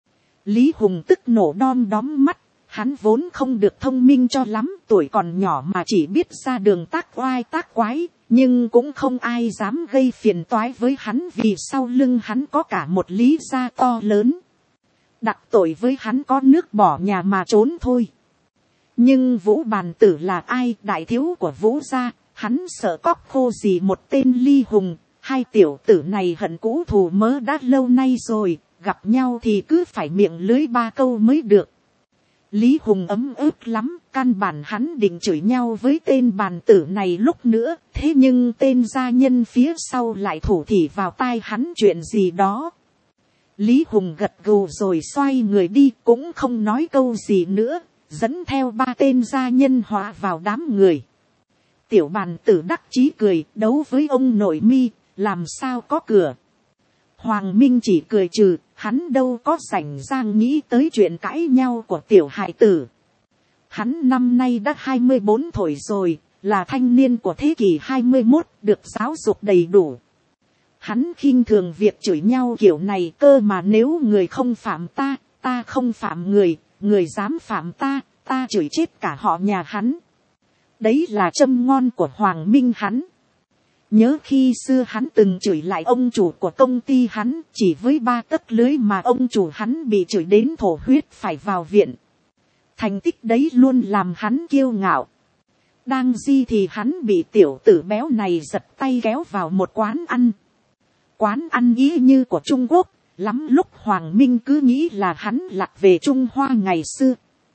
Lý Hùng tức nổ đom đóm mắt, hắn vốn không được thông minh cho lắm, tuổi còn nhỏ mà chỉ biết ra đường tác oai tác quái, nhưng cũng không ai dám gây phiền toái với hắn vì sau lưng hắn có cả một lý gia to lớn. Đặc tội với hắn có nước bỏ nhà mà trốn thôi. Nhưng Vũ bàn tử là ai, đại thiếu của Vũ gia, hắn sợ cóc khô gì một tên Lý Hùng. Hai tiểu tử này hận cũ thù mớ đã lâu nay rồi, gặp nhau thì cứ phải miệng lưới ba câu mới được. Lý Hùng ấm ức lắm, căn bản hắn định chửi nhau với tên bàn tử này lúc nữa, thế nhưng tên gia nhân phía sau lại thủ thỉ vào tai hắn chuyện gì đó. Lý Hùng gật gù rồi xoay người đi, cũng không nói câu gì nữa, dẫn theo ba tên gia nhân hòa vào đám người. Tiểu bàn tử đắc chí cười, đấu với ông nội mi, làm sao có cửa. Hoàng Minh chỉ cười trừ, hắn đâu có rảnh rang nghĩ tới chuyện cãi nhau của tiểu hài tử. Hắn năm nay đã 24 tuổi rồi, là thanh niên của thế kỷ 21, được giáo dục đầy đủ. Hắn khinh thường việc chửi nhau kiểu này, cơ mà nếu người không phạm ta, ta không phạm người, người dám phạm ta, ta chửi chết cả họ nhà hắn. Đấy là châm ngon của Hoàng Minh hắn. Nhớ khi xưa hắn từng chửi lại ông chủ của công ty hắn, chỉ với 3 tấc lưới mà ông chủ hắn bị chửi đến thổ huyết phải vào viện. Thành tích đấy luôn làm hắn kiêu ngạo. Đang di thì hắn bị tiểu tử béo này giật tay kéo vào một quán ăn. Quán ăn ý như của Trung Quốc, lắm lúc Hoàng Minh cứ nghĩ là hắn lạc về Trung Hoa ngày xưa.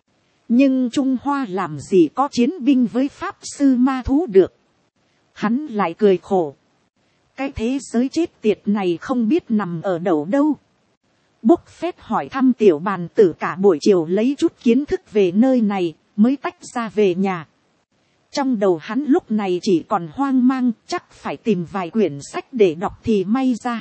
Nhưng Trung Hoa làm gì có chiến binh với pháp sư ma thú được. Hắn lại cười khổ. Cái thế giới chết tiệt này không biết nằm ở đâu đâu. Bốc phét hỏi thăm tiểu bàn tử cả buổi chiều lấy chút kiến thức về nơi này, mới tách ra về nhà. Trong đầu hắn lúc này chỉ còn hoang mang, chắc phải tìm vài quyển sách để đọc thì may ra.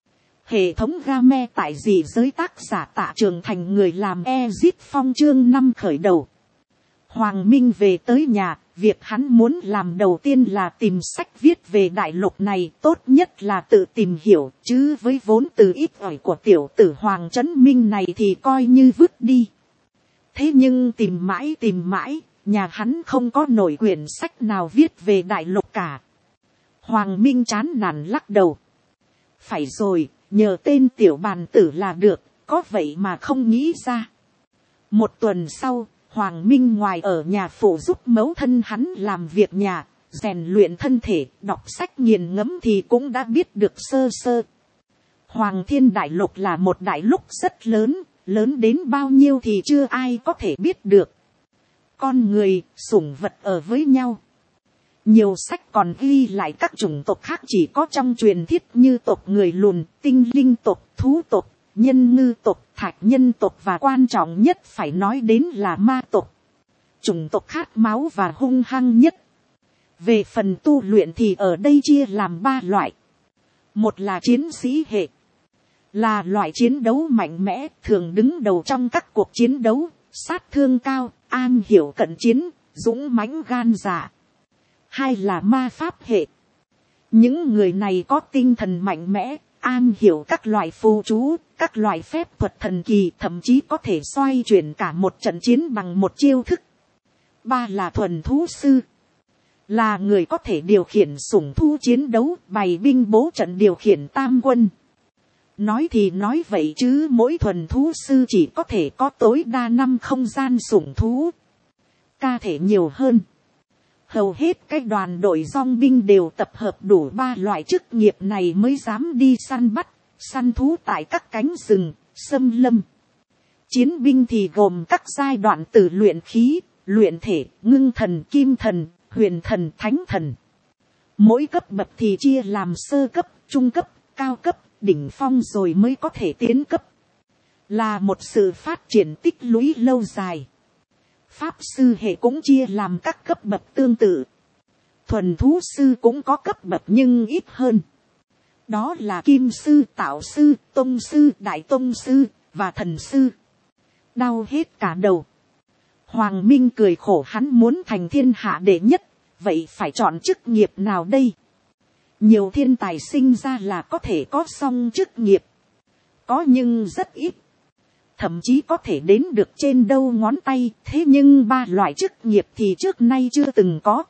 Hệ thống game tại dị giới, tác giả Tạ Trường Thành, người làm Exit Phong, chương 5 khởi đầu. Hoàng Minh về tới nhà, việc hắn muốn làm đầu tiên là tìm sách viết về đại lục này, tốt nhất là tự tìm hiểu, chứ với vốn từ ít ỏi của tiểu tử Hoàng Trấn Minh này thì coi như vứt đi. Thế nhưng tìm mãi, nhà hắn không có nổi quyển sách nào viết về đại lục cả. Hoàng Minh chán nản lắc đầu. Phải rồi, nhờ tên tiểu bàn tử là được, có vậy mà không nghĩ ra. Một tuần sau, Hoàng Minh ngoài ở nhà phụ giúp mẫu thân hắn làm việc nhà, rèn luyện thân thể, đọc sách nghiền ngẫm thì cũng đã biết được sơ sơ. Hoàng Thiên Đại Lục là một đại lục rất lớn, lớn đến bao nhiêu thì chưa ai có thể biết được. con người, sủng vật ở với nhau. Nhiều sách còn ghi lại các chủng tộc khác chỉ có trong truyền thuyết như tộc người lùn, tinh linh tộc, thú tộc, nhân ngư tộc, thạch nhân tộc và quan trọng nhất phải nói đến là ma tộc. Chủng tộc khát máu và hung hăng nhất. Về phần tu luyện thì ở đây chia làm 3 loại. Một là chiến sĩ hệ. Là loại chiến đấu mạnh mẽ, thường đứng đầu trong các cuộc chiến đấu, sát thương cao, am hiểu cận chiến, dũng mãnh gan dạ. 2 là ma pháp hệ. Những người này có tinh thần mạnh mẽ, am hiểu các loại phù chú, các loại phép thuật thần kỳ, thậm chí có thể xoay chuyển cả một trận chiến bằng một chiêu thức. 3 là thuần thú sư. Là người có thể điều khiển sủng thú chiến đấu, bày binh bố trận, điều khiển tam quân. Nói thì nói vậy chứ mỗi thuần thú sư chỉ có thể có tối đa 5 không gian sủng thú. Ca thể nhiều hơn. Hầu hết các đoàn đội dong binh đều tập hợp đủ 3 loại chức nghiệp này mới dám đi săn bắt, săn thú tại các cánh rừng, xâm lâm. Chiến binh thì gồm các giai đoạn từ luyện khí, luyện thể, ngưng thần, kim thần, huyền thần, thánh thần. Mỗi cấp bậc thì chia làm sơ cấp, trung cấp, cao cấp, đỉnh phong rồi mới có thể tiến cấp. Là một sự phát triển tích lũy lâu dài. Pháp sư hệ cũng chia làm các cấp bậc tương tự. Thuần thú sư cũng có cấp bậc nhưng ít hơn. Đó là kim sư, tạo sư, tông sư, đại tông sư và thần sư. Đau hết cả đầu. Hoàng Minh cười khổ, hắn muốn thành thiên hạ đệ nhất, vậy phải chọn chức nghiệp nào đây? Nhiều thiên tài sinh ra là có thể có xong chức nghiệp. Có nhưng rất ít. Thậm chí có thể đếm được trên đầu ngón tay, thế nhưng 3 loại chức nghiệp thì trước nay chưa từng có.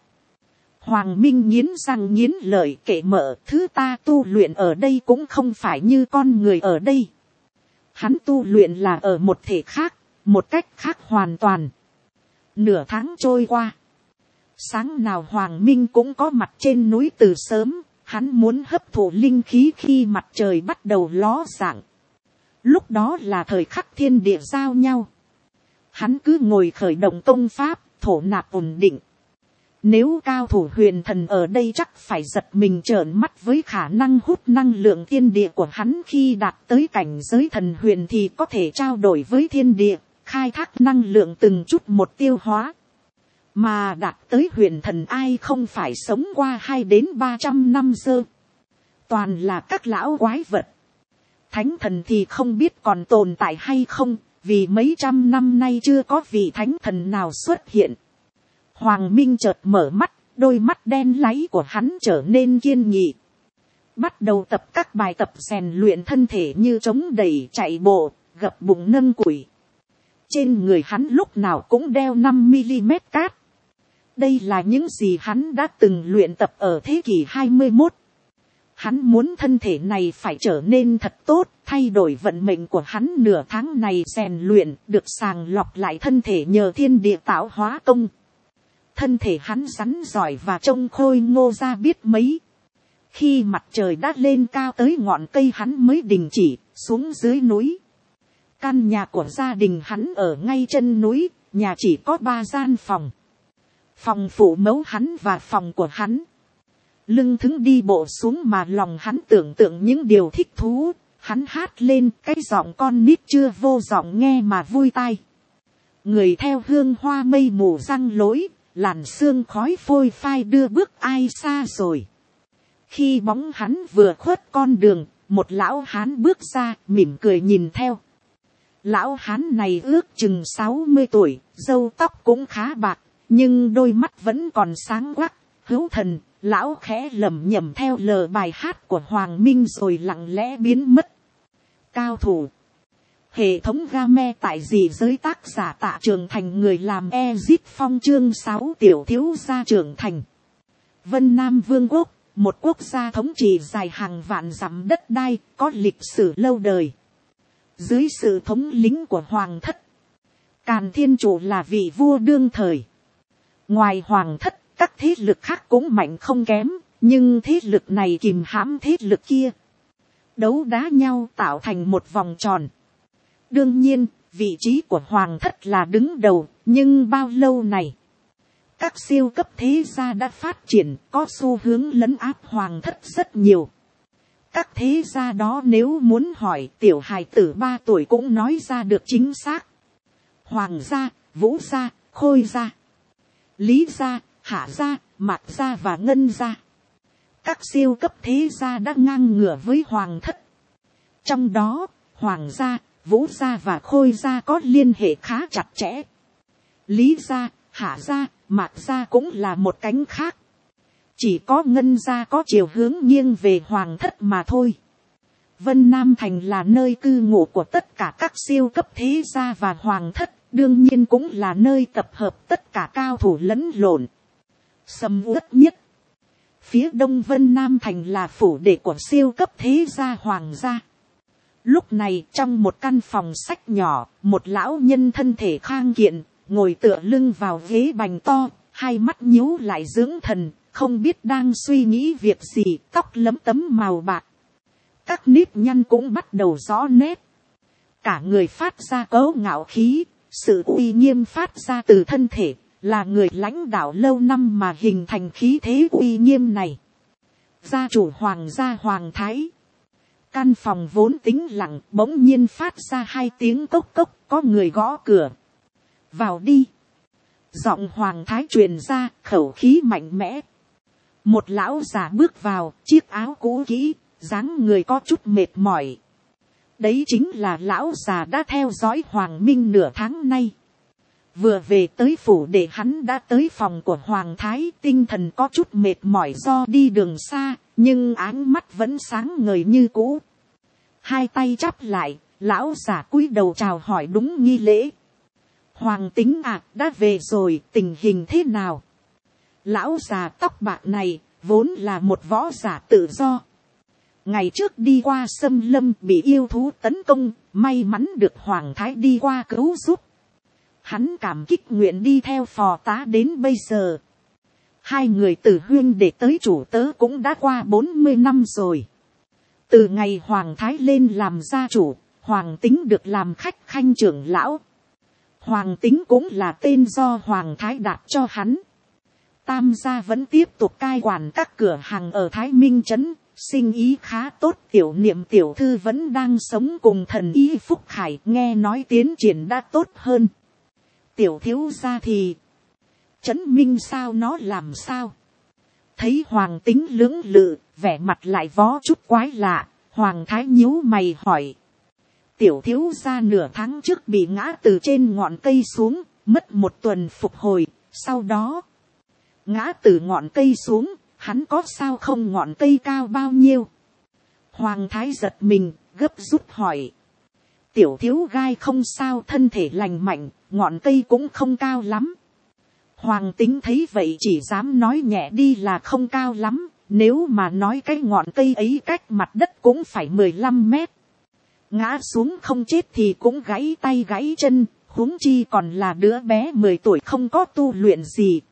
Hoàng Minh nghiến răng nghiến lợi, kệ mở, thứ ta tu luyện ở đây cũng không phải như con người ở đây. Hắn tu luyện là ở một thể khác, một cách khác hoàn toàn. Nửa tháng trôi qua. Sáng nào Hoàng Minh cũng có mặt trên núi từ sớm, hắn muốn hấp thụ linh khí khi mặt trời bắt đầu ló dạng. Lúc đó là thời khắc thiên địa giao nhau. Hắn cứ ngồi khởi động công pháp, thổ nạp ổn định. Nếu cao thủ huyền thần ở đây chắc phải giật mình trợn mắt với khả năng hút năng lượng thiên địa của hắn. Khi đạt tới cảnh giới thần huyền thì có thể trao đổi với thiên địa, khai thác năng lượng từng chút một tiêu hóa. Mà đạt tới huyền thần ai không phải sống qua 2 đến 300 năm dơ. Toàn là các lão quái vật. Thánh thần thì không biết còn tồn tại hay không, vì mấy trăm năm nay chưa có vị thánh thần nào xuất hiện. Hoàng Minh chợt mở mắt, đôi mắt đen láy của hắn trở nên kiên nghị. Bắt đầu tập các bài tập rèn luyện thân thể như chống đẩy, chạy bộ, gập bụng, nâng củi. Trên người hắn lúc nào cũng đeo 5mm cát. Đây là những gì hắn đã từng luyện tập ở thế kỷ 21. Hắn muốn thân thể này phải trở nên thật tốt, thay đổi vận mệnh của hắn. Nửa tháng này rèn luyện, được sàng lọc lại thân thể nhờ thiên địa tạo hóa công. Thân thể hắn rắn giỏi và trông khôi ngô ra biết mấy. Khi mặt trời đã lên cao tới ngọn cây hắn mới đình chỉ, xuống dưới núi. Căn nhà của gia đình hắn ở ngay chân núi, nhà chỉ có 3 gian phòng. Phòng phụ mẫu hắn và phòng của hắn. Lưng thững đi bộ xuống mà lòng hắn tưởng tượng những điều thích thú. Hắn hát lên cái giọng con nít chưa vô giọng nghe mà vui tai. Người theo hương hoa mây mù răng lối, làn sương khói phôi phai đưa bước ai xa rồi. Khi bóng hắn vừa khuất con đường, một lão hán bước ra, mỉm cười nhìn theo. Lão hán này ước chừng 60 tuổi, râu tóc cũng khá bạc, nhưng đôi mắt vẫn còn sáng quắc. Hữu thần, lão khẽ lẩm nhẩm theo lời bài hát của Hoàng Minh rồi lặng lẽ biến mất. Cao thủ. Hệ thống game tại gì giới, tác giả Tạ Trường Thành, người làm Ezip Phong, chương 6 tiểu thiếu gia trưởng thành. Vân Nam Vương quốc, một quốc gia thống trị dài hàng vạn dặm đất đai, có lịch sử lâu đời. Dưới sự thống lĩnh của Hoàng thất, Càn Thiên Chủ là vị vua đương thời. Ngoài Hoàng thất, các thế lực khác cũng mạnh không kém, nhưng thế lực này kìm hãm thế lực kia. Đấu đá nhau tạo thành một vòng tròn. Đương nhiên, vị trí của Hoàng thất là đứng đầu, Nhưng bao lâu này, các siêu cấp thế gia đã phát triển, có xu hướng lấn áp hoàng thất rất nhiều. Các thế gia đó nếu muốn hỏi, tiểu hài tử 3 tuổi cũng nói ra được chính xác. Hoàng gia, Vũ gia, Khôi gia, Lý gia, Hạ gia, Mạc gia và Ngân gia. Các siêu cấp thế gia đã ngang ngửa với hoàng thất. Trong đó, Hoàng gia, Vũ gia và Khôi gia có liên hệ khá chặt chẽ. Lý gia, Hạ gia, Mạc gia cũng là một cánh khác. Chỉ có Ngân gia có chiều hướng nghiêng về hoàng thất mà thôi. Vân Nam Thành là nơi cư ngụ của tất cả các siêu cấp thế gia và hoàng thất, đương nhiên cũng là nơi tập hợp tất cả cao thủ lẫn lộn. Sầm uất nhất. Phía đông Vân Nam Thành là phủ đệ của siêu cấp thế gia hoàng gia. Lúc này trong một căn phòng sách nhỏ, một lão nhân thân thể khang kiện, ngồi tựa lưng vào ghế bành to, hai mắt nhíu lại dưỡng thần, không biết đang suy nghĩ việc gì, tóc lấm tấm màu bạc. Các nếp nhăn cũng bắt đầu rõ nét. Cả người phát ra cấu ngạo khí, sự uy nghiêm phát ra từ thân thể, là người lãnh đạo lâu năm mà hình thành khí thế uy nghiêm này. Gia chủ hoàng gia Hoàng Thái. Căn phòng vốn tĩnh lặng bỗng nhiên phát ra 2 tiếng cốc cốc, có người gõ cửa. Vào đi. Giọng Hoàng Thái truyền ra, khẩu khí mạnh mẽ. Một lão già bước vào, chiếc áo cũ kỹ, dáng người có chút mệt mỏi. Đấy chính là lão già đã theo dõi Hoàng Minh nửa tháng nay. Vừa về tới phủ để hắn đã tới phòng của Hoàng Thái, tinh thần có chút mệt mỏi do đi đường xa, nhưng áng mắt vẫn sáng ngời như cũ. 2 tay chắp lại, lão già cúi đầu chào hỏi đúng nghi lễ. Hoàng Tính à, đã về rồi, tình hình thế nào? Lão già tóc bạc này, vốn là một võ giả tự do. Ngày trước đi qua xâm lâm bị yêu thú tấn công, may mắn được Hoàng Thái đi qua cứu giúp. Hắn cảm kích nguyện đi theo phò tá đến bây giờ. 2 người từ huyên để tới chủ tớ cũng đã qua 40 năm rồi. Từ ngày Hoàng Thái lên làm gia chủ, Hoàng Tính được làm khách khanh trưởng lão. Hoàng Tính cũng là tên do Hoàng Thái đặt cho hắn. Tam gia vẫn tiếp tục cai quản các cửa hàng ở Thái Minh Trấn, sinh ý khá tốt. Tiểu Niệm tiểu thư vẫn đang sống cùng thần y Phúc Khải, nghe nói tiến triển đã tốt hơn. Tiểu thiếu gia thì Trấn Minh sao nó làm sao? Thấy Hoàng Tính lưỡng lự, vẻ mặt lại vó chút quái lạ, Hoàng Thái nhíu mày hỏi. Tiểu thiếu gia nửa tháng trước bị ngã từ trên ngọn cây xuống, mất 1 tuần phục hồi, sau đó ngã từ ngọn cây xuống, hắn có sao không? Ngọn cây cao bao nhiêu? Hoàng Thái giật mình, gấp rút hỏi. Tiểu thiếu gai không sao, thân thể lành mạnh, ngọn cây cũng không cao lắm. Hoàng Tính thấy vậy chỉ dám nói nhẹ đi là không cao lắm, nếu mà nói cái ngọn cây ấy cách mặt đất cũng phải 15 mét. Ngã xuống không chết thì cũng gãy tay gãy chân, huống chi còn là đứa bé 10 tuổi không có tu luyện gì.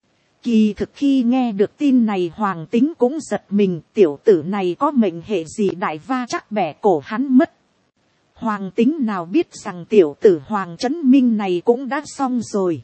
Kỳ thực khi nghe được tin này Hoàng Tính cũng giật mình, tiểu tử này có mệnh hệ gì đại va chắc bẻ cổ hắn mất. Hoàng Tính nào biết rằng tiểu tử Hoàng Trấn Minh này cũng đã xong rồi.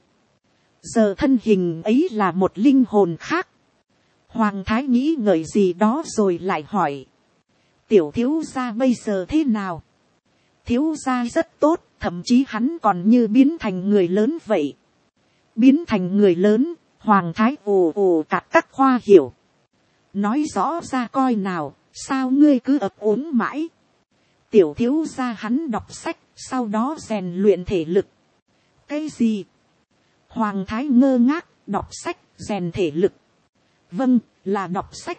Giờ thân hình ấy là một linh hồn khác. Hoàng Thái nghĩ ngợi gì đó rồi lại hỏi. Tiểu thiếu gia bây giờ thế nào? Thiếu gia rất tốt, thậm chí hắn còn như biến thành người lớn vậy. Biến thành người lớn, Hoàng Thái ồ ồ cặt các khoa hiểu. Nói rõ ra coi nào, sao ngươi cứ ấp úng mãi? Tiểu thiếu gia hắn đọc sách, sau đó rèn luyện thể lực. Cái gì? Hoàng Thái ngơ ngác, đọc sách, rèn thể lực. Vâng, là đọc sách.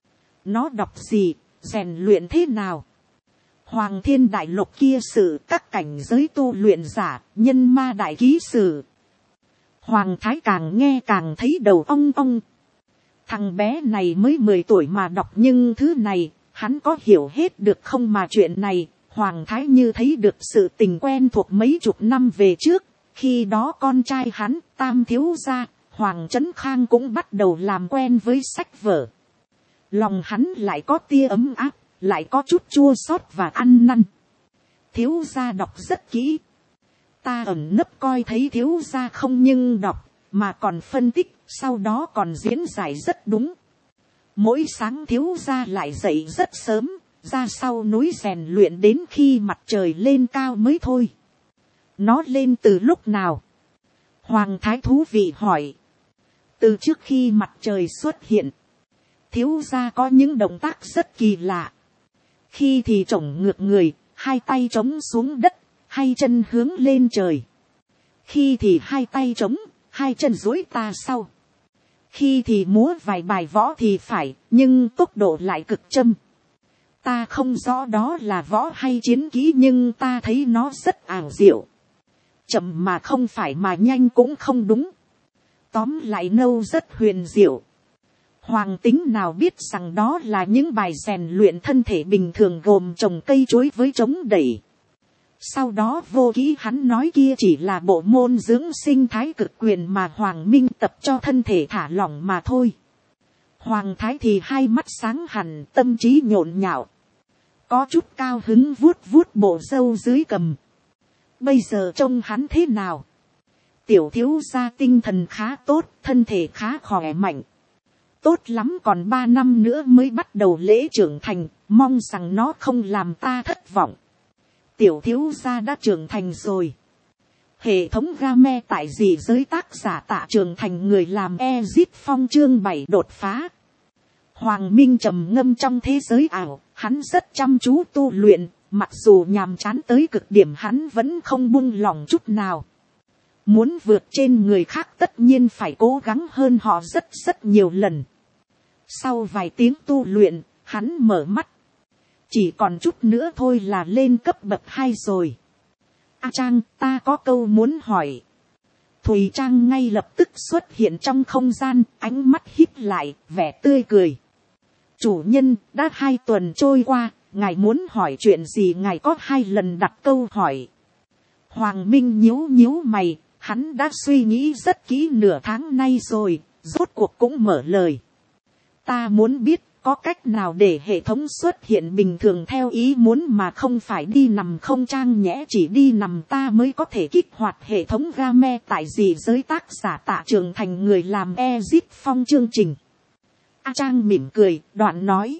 Nó đọc gì, rèn luyện thế nào? Hoàng Thiên Đại Lục kia sử các cảnh giới tu luyện giả, nhân ma đại ký sử. Hoàng Thái càng nghe càng thấy đầu ong ong. Thằng bé này mới 10 tuổi mà đọc nhưng thứ này, hắn có hiểu hết được không? Mà chuyện này, Hoàng Thái như thấy được sự tình quen thuộc mấy chục năm về trước. Khi đó con trai hắn, Tam thiếu gia, Hoàng Trấn Khang cũng bắt đầu làm quen với sách vở. Lòng hắn lại có tia ấm áp, lại có chút chua xót và ăn năn. Thiếu gia đọc rất kỹ. ta ẩn nấp coi thấy thiếu gia không nhưng đọc, mà còn phân tích, sau đó còn diễn giải rất đúng. Mỗi sáng thiếu gia lại dậy rất sớm, ra sau núi rèn luyện đến khi mặt trời lên cao mới thôi. Nó lên từ lúc nào? Hoàng thái thú vị hỏi. Từ trước khi mặt trời xuất hiện, thiếu gia có những động tác rất kỳ lạ. Khi thì chổng ngược người, hai tay chống xuống đất, hai chân hướng lên trời. Khi thì hai tay chống, hai chân duỗi ta sau. Khi thì múa vài bài võ thì phải, nhưng tốc độ lại cực châm. Ta không rõ đó là võ hay chiến kỹ, nhưng ta thấy nó rất ảo diệu. Chậm mà không phải, mà nhanh cũng không đúng. Tóm lại nâu rất huyền diệu. Hoàng tính nào biết rằng đó là những bài rèn luyện thân thể bình thường, gồm trồng cây chuối với chống đẩy. Sau đó vô kỹ hắn nói kia chỉ là bộ môn dưỡng sinh thái cực quyền mà Hoàng Minh tập cho thân thể thả lỏng mà thôi. Hoàng thái thì hai mắt sáng hẳn, tâm trí nhộn nhạo. Có chút cao hứng vuốt vuốt bộ râu dưới cằm. Bây giờ trông hắn thế nào? Tiểu thiếu gia tinh thần khá tốt, thân thể khá khỏe mạnh. Tốt lắm, còn 3 năm nữa mới bắt đầu lễ trưởng thành, mong rằng nó không làm ta thất vọng. Tiểu thiếu gia đã trưởng thành rồi. Hệ thống game tại dị giới, tác giả Tạ Trường Thành, người làm Ezit Phong, chương 7 đột phá. Hoàng Minh trầm ngâm trong thế giới ảo, hắn rất chăm chú tu luyện, mặc dù nhàm chán tới cực điểm hắn vẫn không buông lỏng chút nào. Muốn vượt trên người khác tất nhiên phải cố gắng hơn họ rất rất nhiều lần. Sau vài tiếng tu luyện, hắn mở mắt. Chỉ còn chút nữa thôi là lên cấp bậc 2 rồi. A Trang, ta có câu muốn hỏi. Thùy Trang ngay lập tức xuất hiện trong không gian, ánh mắt híp lại, vẻ tươi cười. Chủ nhân, đã 2 tuần trôi qua, ngài muốn hỏi chuyện gì? Ngài có 2 lần đặt câu hỏi. Hoàng Minh nhíu nhíu mày, hắn đã suy nghĩ rất kỹ nửa tháng nay rồi, rốt cuộc cũng mở lời. Ta muốn biết, có cách nào để hệ thống xuất hiện bình thường theo ý muốn mà không phải đi nằm không? Trang nhẽ chỉ đi nằm ta mới có thể kích hoạt hệ thống game tại dị giới, tác giả Tạ Trường Thành, người làm Ezit Phong, chương trình. A Trang mỉm cười, đoạn nói.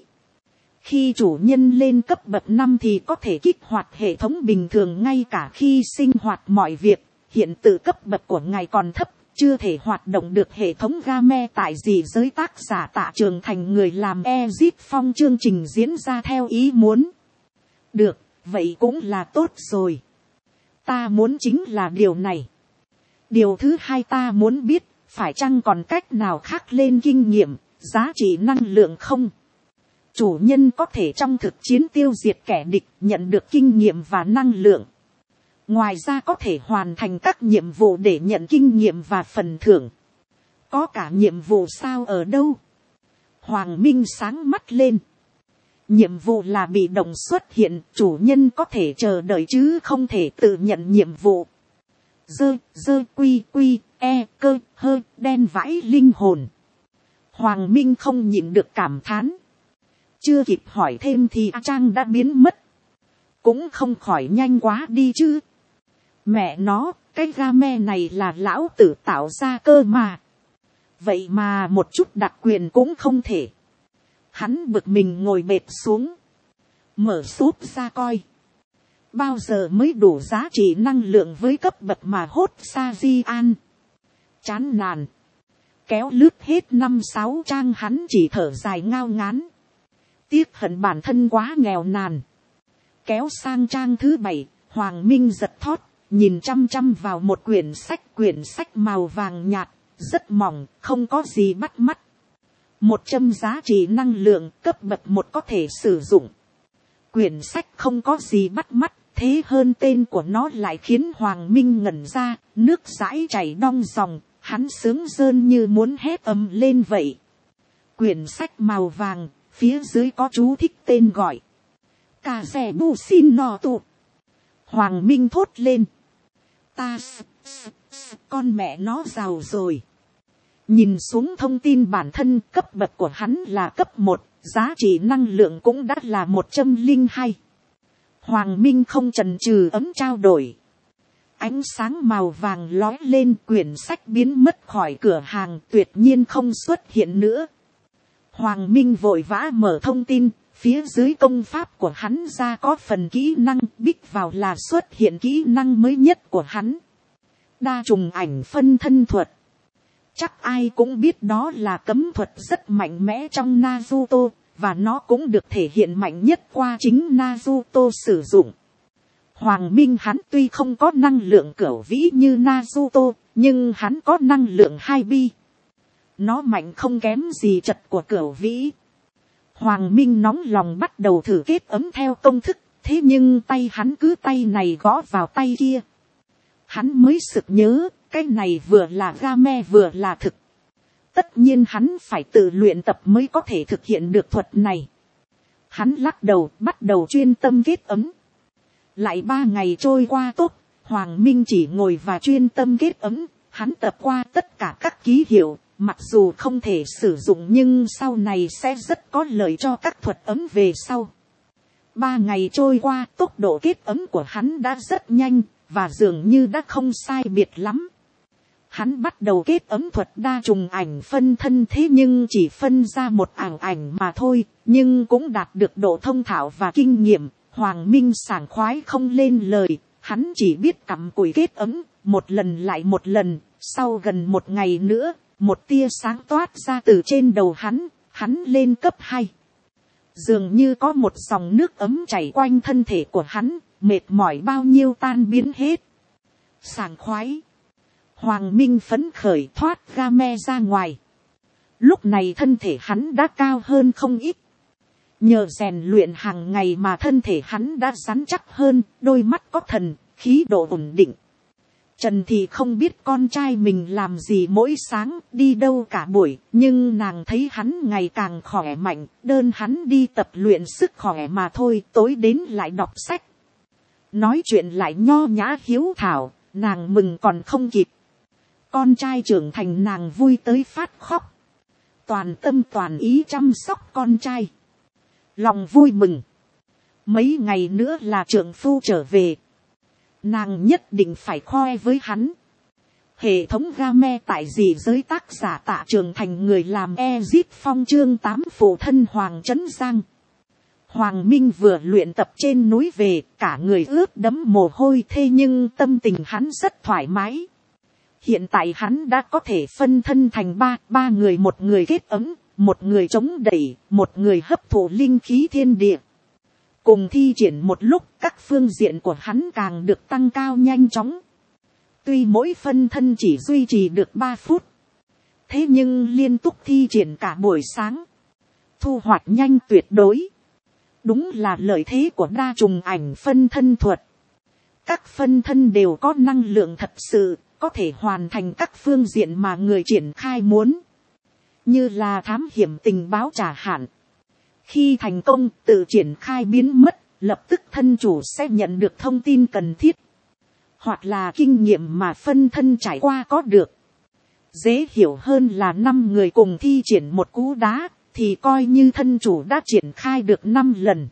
Khi chủ nhân lên cấp bậc 5 thì có thể kích hoạt hệ thống bình thường ngay cả khi sinh hoạt mọi việc. Hiện tự cấp bậc của ngài còn thấp, chưa thể hoạt động được hệ thống game tại dị giới, tác giả Tạ Trường Thành, người làm Ezit Phong, chương trình diễn ra theo ý muốn. Được, vậy cũng là tốt rồi. Ta muốn chính là điều này. Điều thứ hai ta muốn biết, phải chăng còn cách nào khác lên kinh nghiệm, giá trị năng lượng không? Chủ nhân có thể trong thực chiến tiêu diệt kẻ địch, nhận được kinh nghiệm và năng lượng. Ngoài ra có thể hoàn thành các nhiệm vụ để nhận kinh nghiệm và phần thưởng. Có cả nhiệm vụ sao? Ở đâu? Hoàng Minh sáng mắt lên. Nhiệm vụ là bị động xuất hiện, chủ nhân có thể chờ đợi chứ không thể tự nhận nhiệm vụ. Quy cơ hơ đen vãi linh hồn. Hoàng Minh không nhịn được cảm thán. Chưa kịp hỏi thêm thì A Trang đã biến mất. Cũng không khỏi nhanh quá đi chứ. Mẹ nó, cái game này là lão tử tạo ra cơ mà. Vậy mà một chút đặc quyền cũng không thể. Hắn bực mình ngồi bệt xuống. Mở súp ra coi. Bao giờ mới đủ giá trị năng lượng với cấp bậc mà hốt sa di an. Chán nản. Kéo lướt hết 5-6 trang hắn chỉ thở dài ngao ngán. Tiếc hận bản thân quá nghèo nàn. Kéo sang trang thứ 7, Hoàng Minh giật thót. Nhìn chăm chăm vào một quyển sách màu vàng nhạt, rất mỏng, không có gì bắt mắt. 100 giá trị năng lượng, cấp bậc 1 có thể sử dụng. Quyển sách không có gì bắt mắt, thế hơn tên của nó lại khiến Hoàng Minh ngẩn ra, nước dãi chảy đong dòng, hắn sướng rơn như muốn hét ầm lên vậy. Quyển sách màu vàng, phía dưới có chú thích tên gọi. Cà rẻ bu xin nò tụ. Hoàng Minh thốt lên. Con mẹ nó giàu rồi. Nhìn xuống thông tin bản thân, cấp bậc của hắn là cấp 1, giá trị năng lượng cũng đã là 102. Hoàng Minh không chần chừ ấm trao đổi. Ánh sáng màu vàng lói lên, quyển sách biến mất khỏi cửa hàng, tuyệt nhiên không xuất hiện nữa. Hoàng Minh vội vã mở thông tin, phía dưới công pháp của hắn ra có phần kỹ năng, bích vào là xuất hiện kỹ năng mới nhất của hắn. Đa trùng ảnh phân thân thuật. Chắc ai cũng biết đó là cấm thuật rất mạnh mẽ trong Naruto, và nó cũng được thể hiện mạnh nhất qua chính Naruto sử dụng. Hoàng Minh hắn tuy không có năng lượng cửu vĩ như Naruto, nhưng hắn có năng lượng 2 bi. Nó mạnh không kém gì trật của cửu vĩ. Hoàng Minh nóng lòng bắt đầu thử kết ấm theo công thức, thế nhưng tay hắn cứ tay này gõ vào tay kia. Hắn mới sực nhớ, cái này vừa là game vừa là thực. Tất nhiên hắn phải tự luyện tập mới có thể thực hiện được thuật này. Hắn lắc đầu, bắt đầu chuyên tâm kết ấm. Lại 3 ngày trôi qua tốt, Hoàng Minh chỉ ngồi và chuyên tâm kết ấm. Hắn tập qua tất cả các ký hiệu, mặc dù không thể sử dụng nhưng sau này sẽ rất có lợi cho các thuật ấm về sau. 3 ngày trôi qua, tốc độ kết ấm của hắn đã rất nhanh, và dường như đã không sai biệt lắm. Hắn bắt đầu kết ấm thuật đa trùng ảnh phân thân, thế nhưng chỉ phân ra một ảnh mà thôi, nhưng cũng đạt được độ thông thạo và kinh nghiệm. Hoàng Minh sảng khoái không lên lời, hắn chỉ biết cặm cụi kết ấm, một lần lại một lần. Sau gần 1 ngày nữa, một tia sáng toát ra từ trên đầu hắn lên cấp 2. Dường như có một dòng nước ấm chảy quanh thân thể của hắn, mệt mỏi bao nhiêu tan biến hết. Sảng khoái. Hoàng Minh phấn khởi thoát game ra ngoài. Lúc này thân thể hắn đã cao hơn không ít. Nhờ rèn luyện hàng ngày mà thân thể hắn đã rắn chắc hơn, đôi mắt có thần, khí độ ổn định. Trần thì không biết con trai mình làm gì mỗi sáng, đi đâu cả buổi, nhưng nàng thấy hắn ngày càng khỏe mạnh, đơn hắn đi tập luyện sức khỏe mà thôi, tối đến lại đọc sách. Nói chuyện lại nho nhã hiếu thảo, nàng mừng còn không kịp. Con trai trưởng thành nàng vui tới phát khóc. Toàn tâm toàn ý chăm sóc con trai. Lòng vui mừng. Mấy ngày nữa là trượng phu trở về. Nàng nhất định phải khoe với hắn. Hệ thống game tại dị giới, tác giả Tạ Trường Thành, người làm Ezit Phong, chương 8 phụ thân Hoàng Trấn Giang. Hoàng Minh vừa luyện tập trên núi về, cả người ướt đẫm mồ hôi, thế nhưng tâm tình hắn rất thoải mái. Hiện tại hắn đã có thể phân thân thành ba người, một người kết ấm, một người chống đẩy, một người hấp thụ linh khí thiên địa. Cùng thi triển một lúc, các phương diện của hắn càng được tăng cao nhanh chóng. Tuy mỗi phân thân chỉ duy trì được 3 phút, thế nhưng liên tục thi triển cả buổi sáng, thu hoạch nhanh tuyệt đối. Đúng là lợi thế của đa trùng ảnh phân thân thuật. Các phân thân đều có năng lượng thật sự, có thể hoàn thành các phương diện mà người triển khai muốn. Như là thám hiểm tình báo trả hạn. Khi thành công, tự triển khai biến mất, lập tức thân chủ sẽ nhận được thông tin cần thiết. Hoặc là kinh nghiệm mà phân thân trải qua có được. Dễ hiểu hơn là 5 người cùng thi triển một cú đá, thì coi như thân chủ đã triển khai được 5 lần.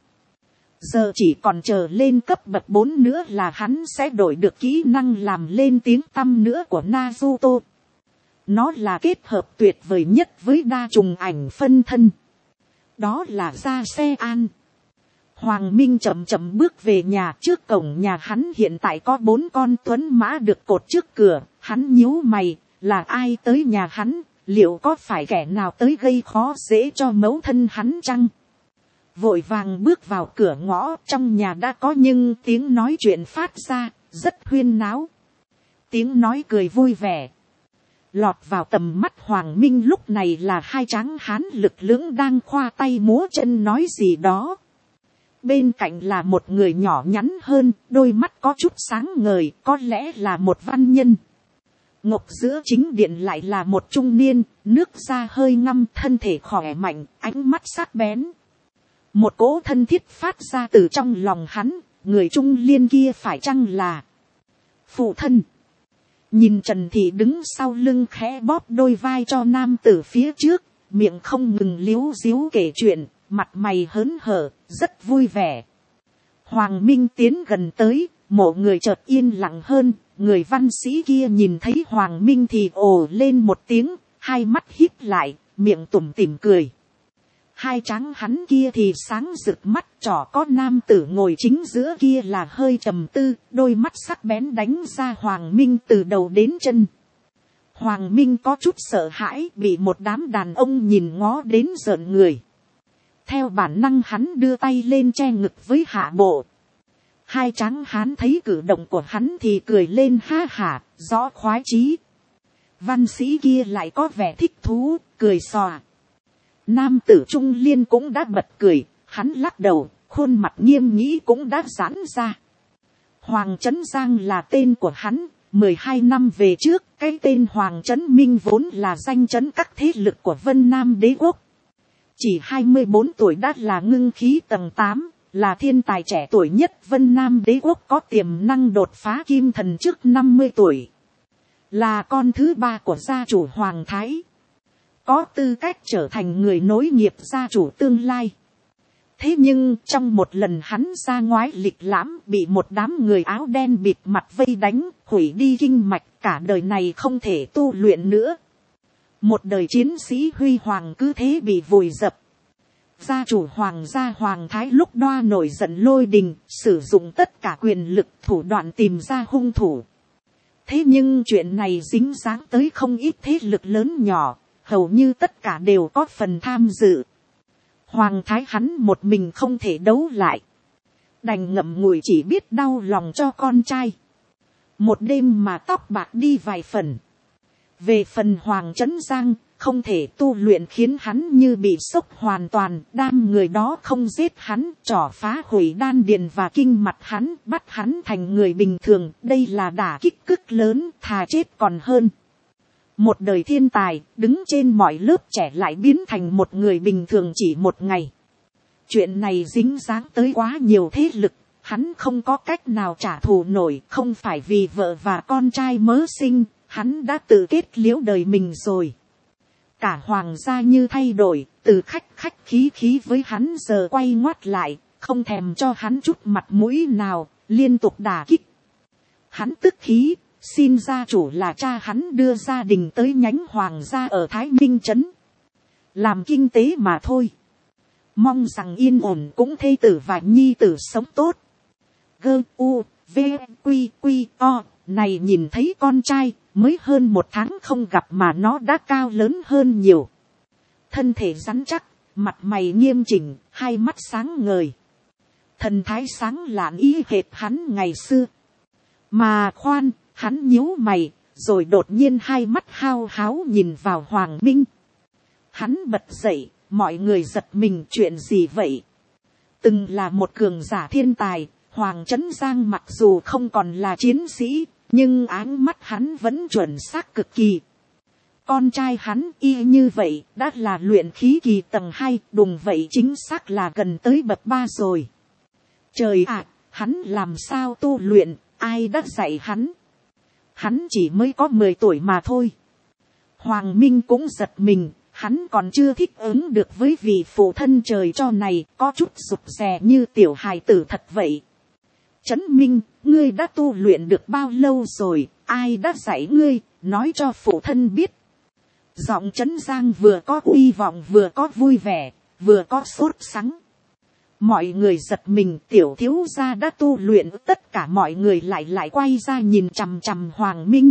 Giờ chỉ còn chờ lên cấp bậc 4 nữa là hắn sẽ đổi được kỹ năng làm lên tiếng tăm nữa của Naruto. Nó là kết hợp tuyệt vời nhất với đa trùng ảnh phân thân. Đó là ra xe an. Hoàng Minh chậm chậm bước về nhà. Trước cổng nhà hắn hiện tại có 4 con tuấn mã được cột trước cửa. Hắn nhíu mày, là ai tới nhà hắn, liệu có phải kẻ nào tới gây khó dễ cho mẫu thân hắn chăng? Vội vàng bước vào cửa ngõ, trong nhà đã có nhưng tiếng nói chuyện phát ra, rất huyên náo. Tiếng nói cười vui vẻ. Lọt vào tầm mắt Hoàng Minh lúc này là 2 tráng hán lực lưỡng đang khoa tay múa chân nói gì đó. Bên cạnh là một người nhỏ nhắn hơn, đôi mắt có chút sáng ngời, có lẽ là một văn nhân. Ngọc giữa chính điện lại là một trung niên, nước da hơi ngăm, thân thể khỏe mạnh, ánh mắt sắc bén. Một cỗ thân thiết phát ra từ trong lòng hắn, người trung niên kia phải chăng là phụ thân? Nhìn Trần Thị đứng sau lưng khẽ bóp đôi vai cho nam tử phía trước, miệng không ngừng líu díu kể chuyện, mặt mày hớn hở, rất vui vẻ. Hoàng Minh tiến gần tới, mộ người chợt yên lặng hơn, người văn sĩ kia nhìn thấy Hoàng Minh thì ồ lên một tiếng, hai mắt híp lại, miệng tủm tỉm cười. Hai tráng hắn kia thì sáng rực mắt, trỏ có nam tử ngồi chính giữa kia là hơi trầm tư, đôi mắt sắc bén đánh ra Hoàng Minh từ đầu đến chân. Hoàng Minh có chút sợ hãi, bị một đám đàn ông nhìn ngó đến rợn người. Theo bản năng hắn đưa tay lên che ngực với hạ bộ. Hai tráng hán thấy cử động của hắn thì cười lên ha hả, rõ khoái chí. Văn sĩ kia lại có vẻ thích thú, cười xòa. Nam tử trung liên cũng đã bật cười, hắn lắc đầu, khuôn mặt nghiêm nghĩ cũng đã giãn ra. Hoàng Trấn Giang là tên của hắn, 12 năm về trước, cái tên Hoàng Trấn Minh vốn là danh trấn các thế lực của Vân Nam Đế Quốc. Chỉ 24 tuổi đã là ngưng khí tầng 8, là thiên tài trẻ tuổi nhất Vân Nam Đế Quốc, có tiềm năng đột phá kim thần trước 50 tuổi. Là con thứ ba của gia chủ Hoàng Thái. Có tư cách trở thành người nối nghiệp gia chủ tương lai. Thế nhưng trong một lần hắn ra ngoái lịch lãm, bị một đám người áo đen bịt mặt vây đánh, hủy đi kinh mạch, cả đời này không thể tu luyện nữa. Một đời chiến sĩ huy hoàng cứ thế bị vùi dập. Gia chủ Hoàng gia Hoàng Thái lúc đoa nổi giận lôi đình, sử dụng tất cả quyền lực thủ đoạn tìm ra hung thủ. Thế nhưng chuyện này dính dáng tới không ít thế lực lớn nhỏ, hầu như tất cả đều có phần tham dự. Hoàng Thái hắn một mình không thể đấu lại. Đành ngậm ngùi chỉ biết đau lòng cho con trai. Một đêm mà tóc bạc đi vài phần. Về phần Hoàng Trấn Giang, không thể tu luyện khiến hắn như bị sốc hoàn toàn. Đam người đó không giết hắn, trỏ phá hủy đan điền và kinh mạch hắn, bắt hắn thành người bình thường. Đây là đả kích cực lớn, thà chết còn hơn. Một đời thiên tài, đứng trên mọi lớp trẻ lại biến thành một người bình thường chỉ một ngày. Chuyện này dính dáng tới quá nhiều thế lực, hắn không có cách nào trả thù nổi, không phải vì vợ và con trai mớ sinh, hắn đã tự kết liễu đời mình rồi. Cả Hoàng gia như thay đổi, từ khách khí với hắn giờ quay ngoắt lại, không thèm cho hắn chút mặt mũi nào, liên tục đả kích. Hắn tức khí. Xin gia chủ là cha hắn đưa gia đình tới nhánh Hoàng gia ở Thái Minh Trấn. Làm kinh tế mà thôi. Mong rằng yên ổn cũng thê tử và nhi tử sống tốt. G.U.V.Q.Q.O. Này nhìn thấy con trai, mới hơn một tháng không gặp mà nó đã cao lớn hơn nhiều. Thân thể rắn chắc, mặt mày nghiêm chỉnh, hai mắt sáng ngời. Thần thái sáng lạn y hệt hắn ngày xưa. Mà khoan, hắn nhíu mày, rồi đột nhiên hai mắt hao háo nhìn vào Hoàng Minh. Hắn bật dậy, mọi người giật mình, chuyện gì vậy? Từng là một cường giả thiên tài, Hoàng Trấn Giang mặc dù không còn là chiến sĩ, nhưng áng mắt hắn vẫn chuẩn xác cực kỳ. Con trai hắn y như vậy, đã là luyện khí kỳ tầng 2, đùng vậy chính xác là gần tới bậc 3 rồi. Trời ạ, hắn làm sao tu luyện, ai đã dạy hắn? Hắn chỉ mới có 10 tuổi mà thôi. Hoàng Minh cũng giật mình, hắn còn chưa thích ứng được với vị phụ thân trời cho này, có chút rụt rè như tiểu hài tử thật vậy. Trấn Minh, ngươi đã tu luyện được bao lâu rồi, ai đã dạy ngươi, nói cho phụ thân biết. Giọng Trấn Giang vừa có uy vọng vừa có vui vẻ, vừa có sốt sắng. Mọi người giật mình, tiểu thiếu gia đã tu luyện, tất cả mọi người lại quay ra nhìn chằm chằm Hoàng Minh.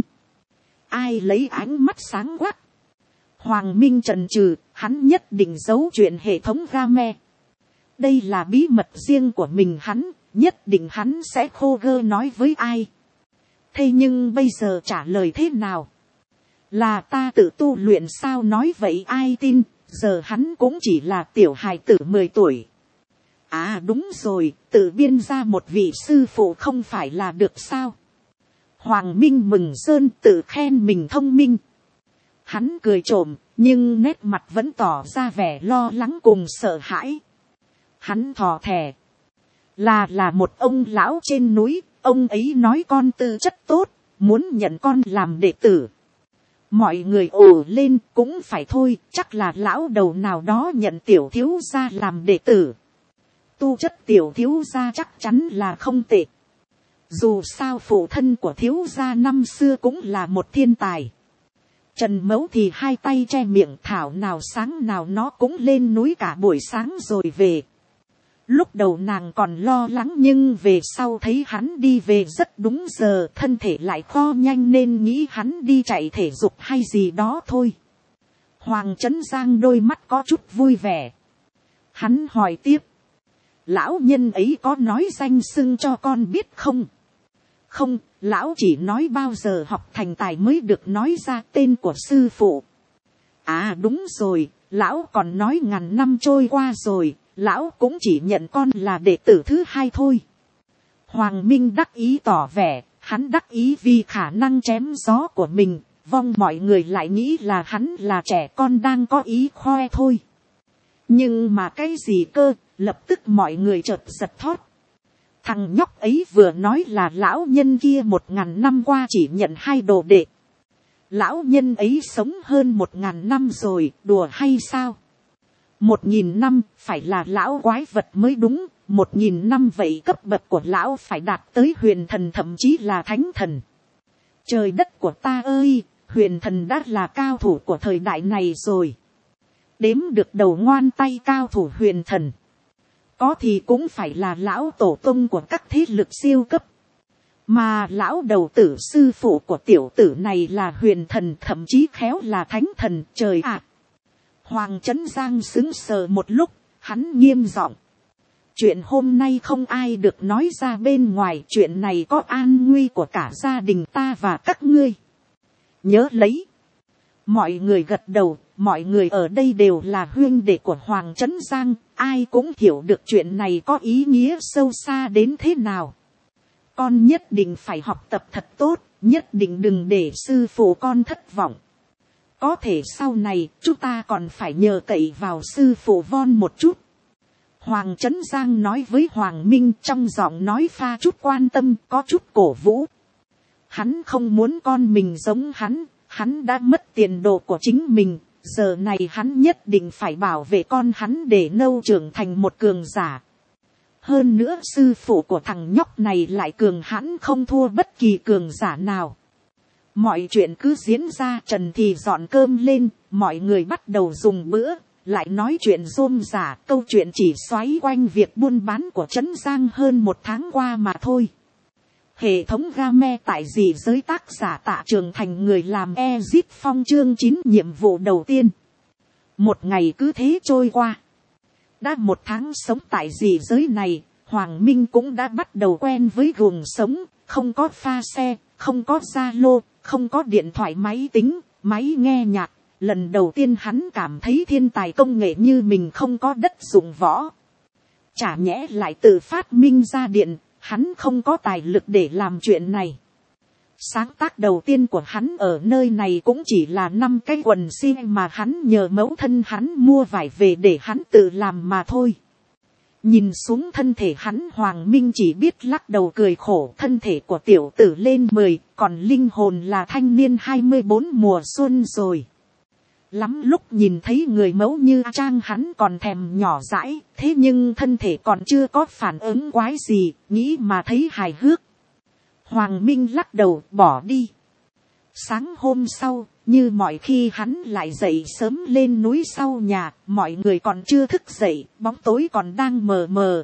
Ai lấy ánh mắt sáng quắc. Hoàng Minh chần chừ, hắn nhất định giấu chuyện hệ thống game. Đây là bí mật riêng của mình hắn, nhất định hắn sẽ khô gơ nói với ai. Thế nhưng bây giờ trả lời thế nào? Là ta tự tu luyện sao, nói vậy ai tin, giờ hắn cũng chỉ là tiểu hài tử 10 tuổi. À đúng rồi, tự biên ra một vị sư phụ không phải là được sao? Hoàng Minh mừng rơn, tự khen mình thông minh. Hắn cười trộm, nhưng nét mặt vẫn tỏ ra vẻ lo lắng cùng sợ hãi. Hắn thò thè. Là một ông lão trên núi, ông ấy nói con tư chất tốt, muốn nhận con làm đệ tử. Mọi người ồ lên, cũng phải thôi, chắc là lão đầu nào đó nhận tiểu thiếu gia làm đệ tử. Tu chất tiểu thiếu gia chắc chắn là không tệ. Dù sao phụ thân của thiếu gia năm xưa cũng là một thiên tài. Trần Mẫu thì hai tay che miệng, thảo nào sáng nào nó cũng lên núi cả buổi sáng rồi về. Lúc đầu nàng còn lo lắng, nhưng về sau thấy hắn đi về rất đúng giờ, thân thể lại kho nhanh nên nghĩ hắn đi chạy thể dục hay gì đó thôi. Hoàng Trấn Giang đôi mắt có chút vui vẻ. Hắn hỏi tiếp. Lão nhân ấy có nói danh xưng cho con biết không? Không, lão chỉ nói bao giờ học thành tài mới được nói ra tên của sư phụ. À đúng rồi, lão còn nói ngàn năm trôi qua rồi, lão cũng chỉ nhận con là đệ tử thứ hai thôi. Hoàng Minh đắc ý tỏ vẻ, hắn đắc ý vì khả năng chém gió của mình, vong mọi người lại nghĩ là hắn là trẻ con đang có ý khoe thôi. Nhưng mà cái gì cơ, lập tức mọi người chợt giật thót. Thằng nhóc ấy vừa nói là lão nhân kia 1000 năm qua chỉ nhận 2 đồ đệ. Lão nhân ấy sống hơn 1000 năm rồi, đùa hay sao? 1000 năm phải là lão quái vật mới đúng, 1000 năm vậy cấp bậc của lão phải đạt tới huyền thần, thậm chí là thánh thần. Trời đất của ta ơi, huyền thần đã là cao thủ của thời đại này rồi. Đếm được đầu ngón tay cao thủ huyền thần. Có thì cũng phải là lão tổ tông của các thế lực siêu cấp. Mà lão đầu tử sư phụ của tiểu tử này là huyền thần, thậm chí khéo là thánh thần, trời ạ. Hoàng Trấn Giang sững sờ một lúc, hắn nghiêm giọng. Chuyện hôm nay không ai được nói ra bên ngoài, chuyện này có an nguy của cả gia đình ta và các ngươi. Nhớ lấy. Mọi người gật đầu, mọi người ở đây đều là huynh đệ của Hoàng Trấn Giang, ai cũng hiểu được chuyện này có ý nghĩa sâu xa đến thế nào. Con nhất định phải học tập thật tốt, nhất định đừng để sư phụ con thất vọng. Có thể sau này chúng ta còn phải nhờ cậy vào sư phụ Von một chút. Hoàng Trấn Giang nói với Hoàng Minh, trong giọng nói pha chút quan tâm, có chút cổ vũ. Hắn không muốn con mình giống hắn đã mất tiền đồ của chính mình, giờ này hắn nhất định phải bảo vệ con hắn để nâu trưởng thành một cường giả. Hơn nữa sư phụ của thằng nhóc này lại cường hãn không thua bất kỳ cường giả nào. Mọi chuyện cứ diễn ra, Trần thì dọn cơm lên, mọi người bắt đầu dùng bữa, lại nói chuyện rôm rả, câu chuyện chỉ xoáy quanh việc buôn bán của Trấn Giang hơn 1 tháng qua mà thôi. Hệ thống game tại dị giới, tác giả Tạ Trường Thành, người làm Ezip Phong, chương 9, nhiệm vụ đầu tiên. Một ngày cứ thế trôi qua. Đã 1 tháng sống tại dị giới này, Hoàng Minh cũng đã bắt đầu quen với guồng sống, không có pha xe, không có Zalo, không có điện thoại máy tính, máy nghe nhạc. Lần đầu tiên hắn cảm thấy thiên tài công nghệ như mình không có đất dụng võ. Chả nhẽ lại tự phát minh ra điện, hắn không có tài lực để làm chuyện này. Sáng tác đầu tiên của hắn ở nơi này cũng chỉ là 5 cái quần jean mà hắn nhờ mẫu thân hắn mua vải về để hắn tự làm mà thôi. Nhìn xuống thân thể hắn, Hoàng Minh chỉ biết lắc đầu cười khổ. Thân thể của tiểu tử lên 10, còn linh hồn là thanh niên 24 mùa xuân rồi. Lắm lúc nhìn thấy người mẫu như Trang hắn còn thèm nhỏ dãi, thế nhưng thân thể còn chưa có phản ứng quái gì, nghĩ mà thấy hài hước. Hoàng Minh lắc đầu bỏ đi. Sáng hôm sau, như mọi khi hắn lại dậy sớm lên núi sau nhà, mọi người còn chưa thức dậy, bóng tối còn đang mờ mờ.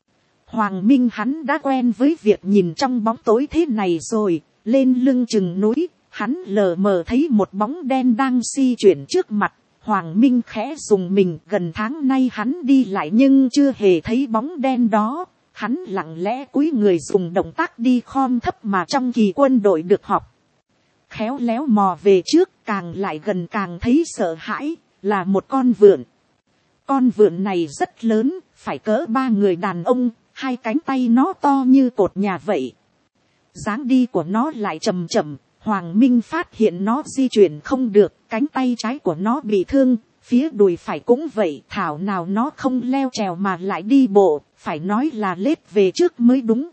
Hoàng Minh hắn đã quen với việc nhìn trong bóng tối thế này rồi, lên lưng chừng núi. Hắn lờ mờ thấy một bóng đen đang di chuyển trước mặt. Hoàng Minh khẽ dùng mình, gần tháng nay hắn đi lại nhưng chưa hề thấy bóng đen đó. Hắn lặng lẽ cúi người dùng động tác đi khom thấp mà trong kỳ quân đội được học. Khéo léo mò về trước, càng lại gần càng thấy sợ hãi, là một con vượn. Con vượn này rất lớn, phải cỡ 3 người đàn ông, 2 cánh tay nó to như cột nhà vậy. Dáng đi của nó lại chậm chậm. Hoàng Minh phát hiện nó di chuyển không được, cánh tay trái của nó bị thương, phía đùi phải cũng vậy, thảo nào nó không leo trèo mà lại đi bộ, phải nói là lết về trước mới đúng.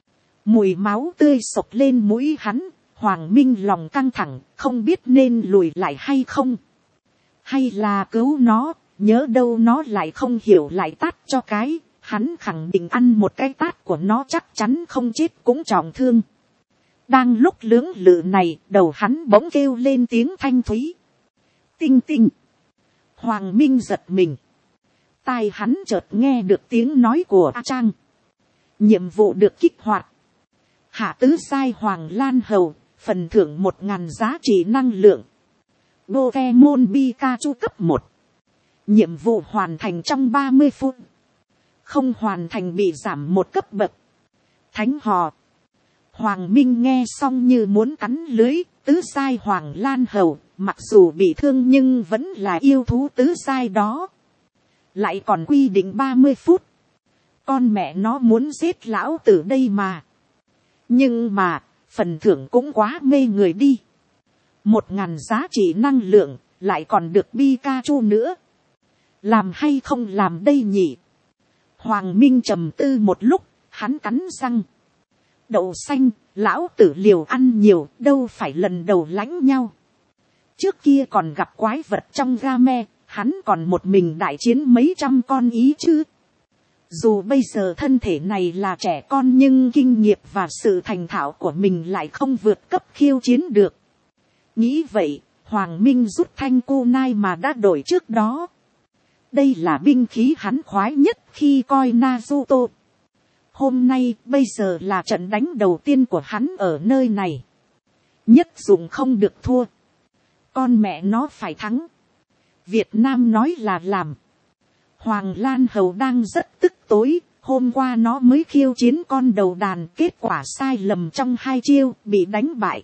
Mùi máu tươi sộc lên mũi hắn, Hoàng Minh lòng căng thẳng, không biết nên lùi lại hay không. Hay là cứu nó, nhớ đâu nó lại không hiểu lại tát cho cái, hắn khẳng định ăn một cái tát của nó chắc chắn không chết cũng trọng thương. Đang lúc lưỡng lự này, đầu hắn bỗng kêu lên tiếng thanh thúy. Tinh tinh. Hoàng Minh giật mình. Tai hắn chợt nghe được tiếng nói của A Trang. Nhiệm vụ được kích hoạt. Hạ tứ sai Hoàng Lan Hầu, phần thưởng 1000 giá trị năng lượng. Pokemon Pikachu cấp 1. Nhiệm vụ hoàn thành trong 30 phút. Không hoàn thành bị giảm 1 cấp bậc. Thánh hò. Hoàng Minh nghe xong như muốn cắn lưới. Tứ sai Hoàng Lan Hầu, mặc dù bị thương nhưng vẫn là yêu thú tứ sai đó. Lại còn quy định 30 phút. Con mẹ nó muốn giết lão tử đây mà. Nhưng mà, phần thưởng cũng quá mê người đi. 1000 giá trị năng lượng, lại còn được Pikachu nữa. Làm hay không làm đây nhỉ? Hoàng Minh trầm tư một lúc, hắn cắn răng. Đậu xanh, lão tử liều ăn nhiều, đâu phải lần đầu lãnh nhau. Trước kia còn gặp quái vật trong game, hắn còn một mình đại chiến mấy trăm con ý chứ. Dù bây giờ thân thể này là trẻ con nhưng kinh nghiệm và sự thành thạo của mình lại không vượt cấp khiêu chiến được. Nghĩ vậy, Hoàng Minh rút thanh kunai mà đã đổi trước đó. Đây là binh khí hắn khoái nhất khi coi Naruto. Hôm nay, bây giờ là trận đánh đầu tiên của hắn ở nơi này. Nhất dụng không được thua. Con mẹ nó phải thắng. Việt Nam nói là làm. Hoàng Lan Hầu đang rất tức tối. Hôm qua nó mới khiêu chiến con đầu đàn, kết quả sai lầm trong 2 chiêu, bị đánh bại.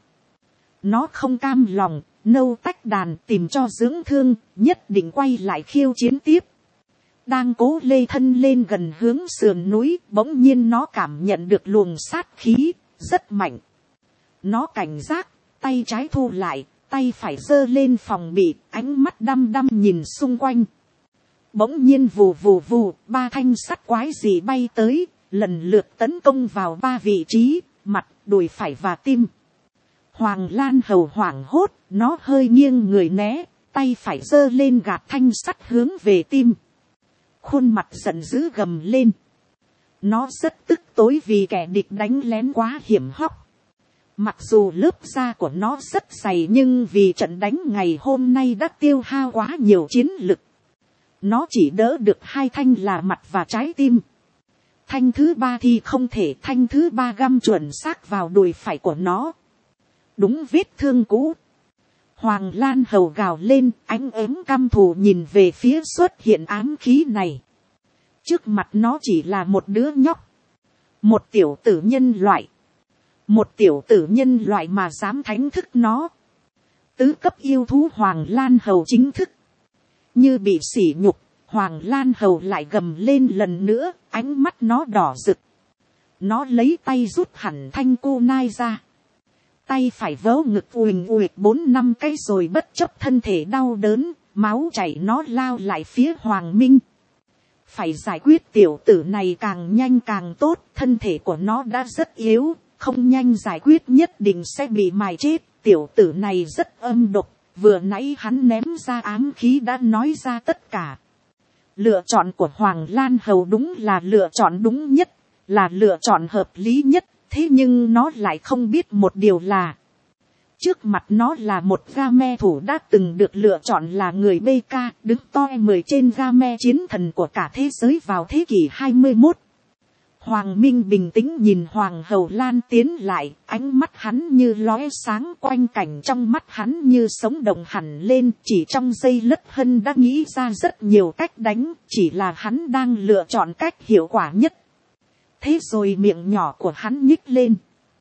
Nó không cam lòng, nâu tách đàn tìm cho dưỡng thương, nhất định quay lại khiêu chiến tiếp. Đang cố lê thân lên gần hướng sườn núi, bỗng nhiên nó cảm nhận được luồng sát khí, rất mạnh. Nó cảnh giác, tay trái thu lại, tay phải giơ lên phòng bị, ánh mắt đăm đăm nhìn xung quanh. Bỗng nhiên vù vù vù, 3 thanh sắt quái gì bay tới, lần lượt tấn công vào 3 vị trí, mặt, đùi phải và tim. Hoàng Lan Hầu hoảng hốt, nó hơi nghiêng người né, tay phải giơ lên gạt thanh sắt hướng về tim. Khuôn mặt giận dữ gầm lên. Nó rất tức tối vì kẻ địch đánh lén quá hiểm hóc. Mặc dù lớp da của nó rất dày nhưng vì trận đánh ngày hôm nay đã tiêu hao quá nhiều chiến lực. Nó chỉ đỡ được 2 thanh là mặt và trái tim. Thanh thứ 3 thì không thể, thanh thứ 3 găm chuẩn xác vào đùi phải của nó. Đúng vết thương cũ. Hoàng Lan Hầu gào lên, ánh ớn căm thù nhìn về phía xuất hiện ám khí này. Trước mặt nó chỉ là một đứa nhóc. Một tiểu tử nhân loại. Một tiểu tử nhân loại mà dám thánh thức nó. Tứ cấp yêu thú Hoàng Lan Hầu chính thức. Như bị sỉ nhục, Hoàng Lan Hầu lại gầm lên lần nữa, ánh mắt nó đỏ rực. Nó lấy tay rút hẳn thanh kunai ra. Tay phải vớ ngực uỳnh uỵch 4-5 cái rồi bất chấp thân thể đau đớn, máu chảy nó lao lại phía Hoàng Minh. Phải giải quyết tiểu tử này càng nhanh càng tốt, thân thể của nó đã rất yếu, không nhanh giải quyết nhất định sẽ bị mài chết. Tiểu tử này rất âm độc, vừa nãy hắn ném ra ám khí đã nói ra tất cả. Lựa chọn của Hoàng Lan Hầu đúng là lựa chọn đúng nhất, là lựa chọn hợp lý nhất. Thế nhưng nó lại không biết một điều là, trước mặt nó là một game thủ đã từng được lựa chọn là người BK, đứng toi 10 trên game chiến thần của cả thế giới vào thế kỷ 21. Hoàng Minh bình tĩnh nhìn Hoàng Hầu Lan tiến lại, ánh mắt hắn như lóe sáng, quanh cảnh trong mắt hắn như sống động hẳn lên. Chỉ trong giây lất hân đã nghĩ ra rất nhiều cách đánh, chỉ là hắn đang lựa chọn cách hiệu quả nhất. Thế rồi miệng nhỏ của hắn nhích lên.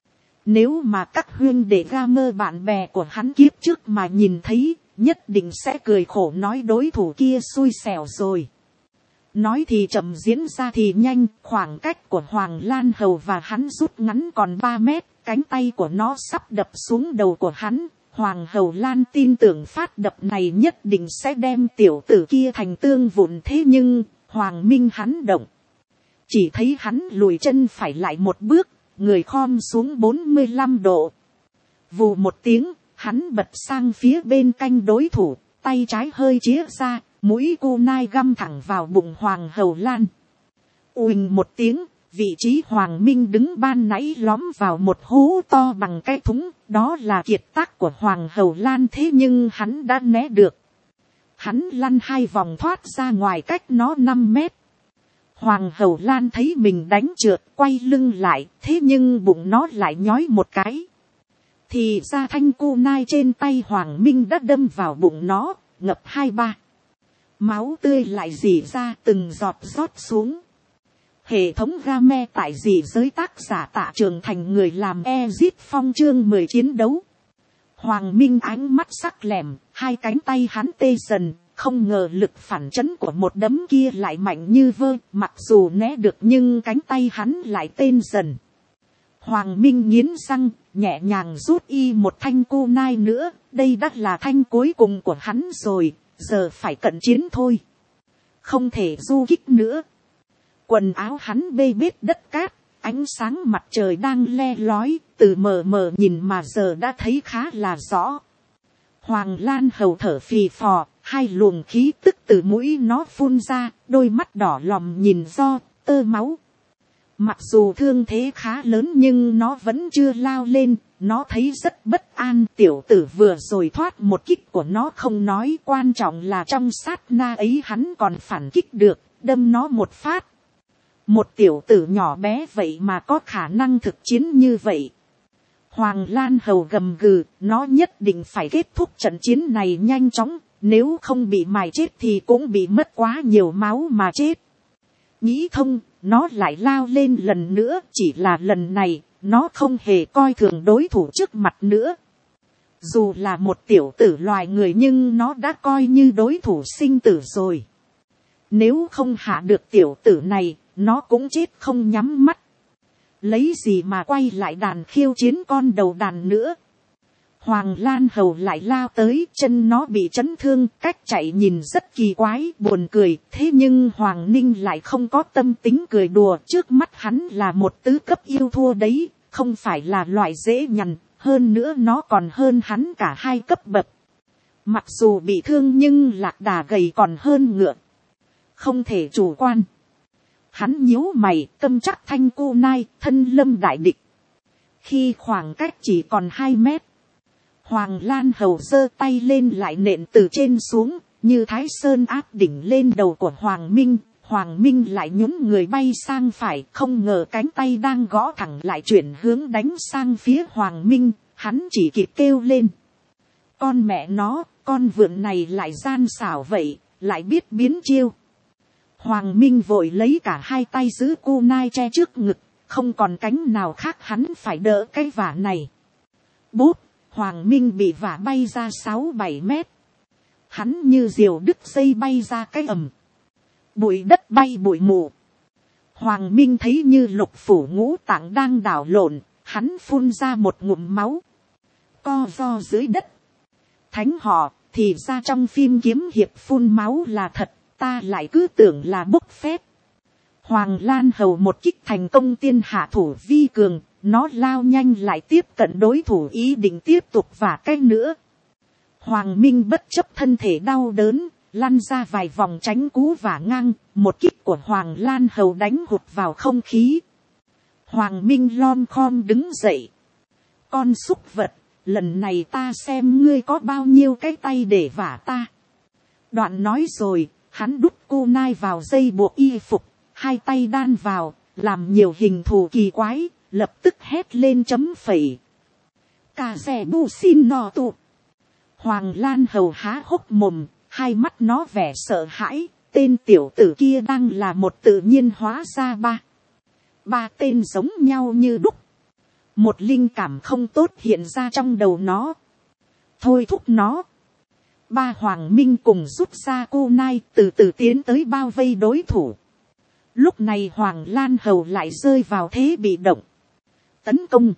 Nếu mà các huynh đệ gamer bạn bè của hắn kiếp trước mà nhìn thấy, nhất định sẽ cười khổ nói đối thủ kia xui xẻo rồi. Nói thì chậm diễn ra thì nhanh, khoảng cách của Hoàng Lan Hầu và hắn rút ngắn còn 3 mét, cánh tay của nó sắp đập xuống đầu của hắn. Hoàng Hầu Lan tin tưởng phát đập này nhất định sẽ đem tiểu tử kia thành tương vụn, thế nhưng, Hoàng Minh hắn động. Chỉ thấy hắn lùi chân phải lại một bước, người khom xuống 45 độ. Vù một tiếng, hắn bật sang phía bên cạnh đối thủ, tay trái hơi chĩa ra, mũi kunai găm thẳng vào bụng Hoàng Hầu Lan. Uỳnh một tiếng, vị trí Hoàng Minh đứng ban nãy lõm vào một hố to bằng cái thúng, đó là kiệt tác của Hoàng hậu Lan, thế nhưng hắn đã né được. Hắn lăn 2 vòng thoát ra ngoài cách nó 5 mét. Hoàng hậu Lan thấy mình đánh trượt, quay lưng lại, thế nhưng bụng nó lại nhói một cái. Thì ra thanh cô nai trên tay Hoàng Minh đã đâm vào bụng nó, ngập 2-3. Máu tươi lại rỉ ra từng giọt rót xuống. Hệ thống game tại dị giới, tác giả Tạ Trường Thành, người làm Exit Phong, chương 10 chiến đấu. Hoàng Minh ánh mắt sắc lẻm, 2 cánh tay hắn tê dần, không ngờ lực phản chấn của một đấm kia lại mạnh như vơ, mặc dù né được nhưng cánh tay hắn lại tê dần. Hoàng Minh nghiến răng, nhẹ nhàng rút y một thanh cô nai nữa, đây đã là thanh cuối cùng của hắn rồi, giờ phải cận chiến thôi. Không thể du kích nữa. Quần áo hắn bê bết đất cát, ánh sáng mặt trời đang le lói, từ mờ mờ nhìn mà giờ đã thấy khá là rõ. Hoàng Lan hầu thở phì phò, 2 luồng khí tức từ mũi nó phun ra, đôi mắt đỏ lòm nhìn do tơ máu. Mặc dù thương thế khá lớn nhưng nó vẫn chưa lao lên, nó thấy rất bất an. Tiểu tử vừa rồi thoát một kích của nó không nói, quan trọng là trong sát na ấy hắn còn phản kích được, đâm nó một phát. Một tiểu tử nhỏ bé vậy mà có khả năng thực chiến như vậy. Hoàng Lan hầu gầm gừ, nó nhất định phải kết thúc trận chiến này nhanh chóng, nếu không bị mài chết thì cũng bị mất quá nhiều máu mà chết. Nghĩ thông, nó lại lao lên lần nữa, chỉ là lần này, nó không hề coi thường đối thủ trước mặt nữa. Dù là một tiểu tử loài người nhưng nó đã coi như đối thủ sinh tử rồi. Nếu không hạ được tiểu tử này, nó cũng chết không nhắm mắt. Lấy gì mà quay lại đàn khiêu chiến con đầu đàn nữa. Hoàng Lan hầu lại lao tới, chân nó bị chấn thương, cách chạy nhìn rất kỳ quái, buồn cười. Thế nhưng Hoàng Ninh lại không có tâm tính cười đùa, trước mắt hắn là một tứ cấp yêu thua đấy, không phải là loại dễ nhằn, hơn nữa nó còn hơn hắn cả 2 cấp bậc. Mặc dù bị thương nhưng lạc đà gầy còn hơn ngựa. Không thể chủ quan. Hắn nhíu mày, câm chắc thanh cô nai, thân lâm đại địch. Khi khoảng cách chỉ còn 2 mét. Hoàng Lan hầu giơ tay lên lại nện từ trên xuống, như Thái Sơn áp đỉnh lên đầu của Hoàng Minh. Hoàng Minh lại nhún người bay sang phải, không ngờ cánh tay đang gõ thẳng lại chuyển hướng đánh sang phía Hoàng Minh, hắn chỉ kịp kêu lên. Con mẹ nó, con vượn này lại gian xảo vậy, lại biết biến chiêu. Hoàng Minh vội lấy cả 2 tay giữ cô nai che trước ngực, không còn cánh nào khác, hắn phải đỡ cái vả này. Bút, Hoàng Minh bị vả bay ra 6-7 mét. Hắn như diều đứt dây bay ra cái ầm. Bụi đất bay bụi mù. Hoàng Minh thấy như lục phủ ngũ tạng đang đảo lộn, hắn phun ra một ngụm máu. Co ro dưới đất. Thánh họ, thì ra trong phim kiếm hiệp phun máu là thật, ta lại cứ tưởng là bốc phét. Hoàng Lan hầu một kích thành công, tiên hạ thủ vi cường, nó lao nhanh lại tiếp cận đối thủ, ý định tiếp tục vả cái nữa. Hoàng Minh bất chấp thân thể đau đớn, lăn ra vài vòng tránh cú vả ngang, một kích của Hoàng Lan hầu đánh hụt vào không khí. Hoàng Minh lom khom đứng dậy. Con súc vật, lần này ta xem ngươi có bao nhiêu cái tay để vả ta. Đoạn nói rồi, hắn đút cô nai vào dây buộc y phục, 2 tay đan vào, làm nhiều hình thù kỳ quái, lập tức hét lên chấm phẩy. Cà rẻ bu xin nò tụ. Hoàng Lan hầu há hốc mồm, 2 mắt nó vẻ sợ hãi, tên tiểu tử kia đang là một tự nhiên hóa ra 3 tên giống nhau như đúc. Một linh cảm không tốt hiện ra trong đầu nó. Thôi thúc nó. 3 Hoàng Minh cùng rút ra cô nai, từ từ tiến tới bao vây đối thủ. Lúc này Hoàng Lan hầu lại rơi vào thế bị động. Tấn công.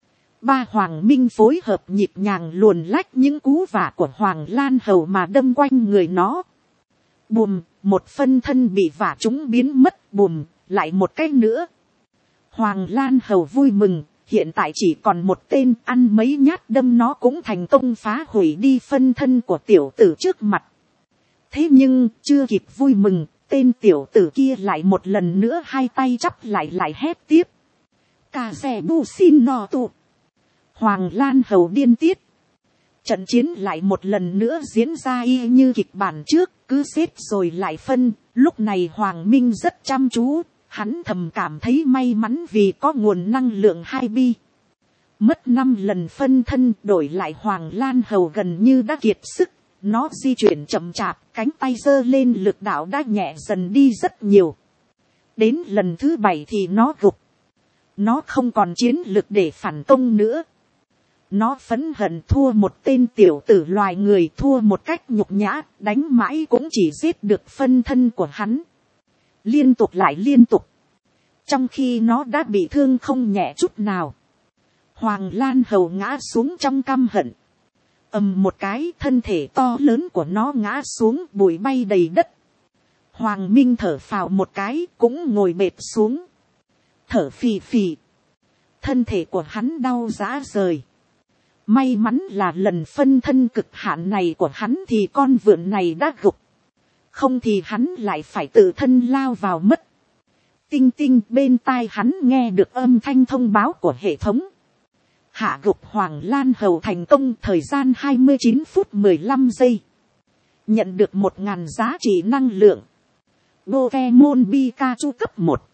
3 Hoàng Minh phối hợp nhịp nhàng luồn lách những cú vả của Hoàng Lan hầu mà đâm quanh người nó. Bùm, một phân thân bị vả trúng biến mất, bùm, lại một cái nữa. Hoàng Lan hầu vui mừng, hiện tại chỉ còn một tên, ăn mấy nhát đâm nó cũng thành công phá hủy đi phân thân của tiểu tử trước mặt. Thế nhưng, chưa kịp vui mừng, tên tiểu tử kia lại một lần nữa hai tay chắp lại hét tiếp. Cà xe bu xin no tụ. Hoàng Lan Hầu điên tiết. Trận chiến lại một lần nữa diễn ra y như kịch bản trước, cứ xếp rồi lại phân. Lúc này Hoàng Minh rất chăm chú, hắn thầm cảm thấy may mắn vì có nguồn năng lượng 2 bi. Mất 5 lần phân thân đổi lại Hoàng Lan Hầu gần như đã kiệt sức. Nó di chuyển chậm chạp, cánh tay giơ lên lực đạo đã nhẹ dần đi rất nhiều. Đến lần thứ 7 thì nó gục. Nó không còn chiến lực để phản công nữa. Nó phẫn hận thua một tên tiểu tử loài người, thua một cách nhục nhã, đánh mãi cũng chỉ giết được phân thân của hắn. Liên tục lại liên tục. Trong khi nó đã bị thương không nhẹ chút nào. Hoàng Lan Hầu ngã xuống trong căm hận. Ầm một cái, thân thể to lớn của nó ngã xuống, bụi bay đầy đất. Hoàng Minh thở phào một cái, cũng ngồi bệt xuống. Thở phì phì. Thân thể của hắn đau rã rời. May mắn là lần phân thân cực hạn này của hắn thì con vượn này đã gục. Không thì hắn lại phải tự thân lao vào mất. Tinh tinh bên tai hắn nghe được âm thanh thông báo của hệ thống. Hạ gục Hoàng Lan Hầu thành công, thời gian 29 phút 15 giây. Nhận được 1000 giá trị năng lượng. Pokemon Pikachu cấp 1.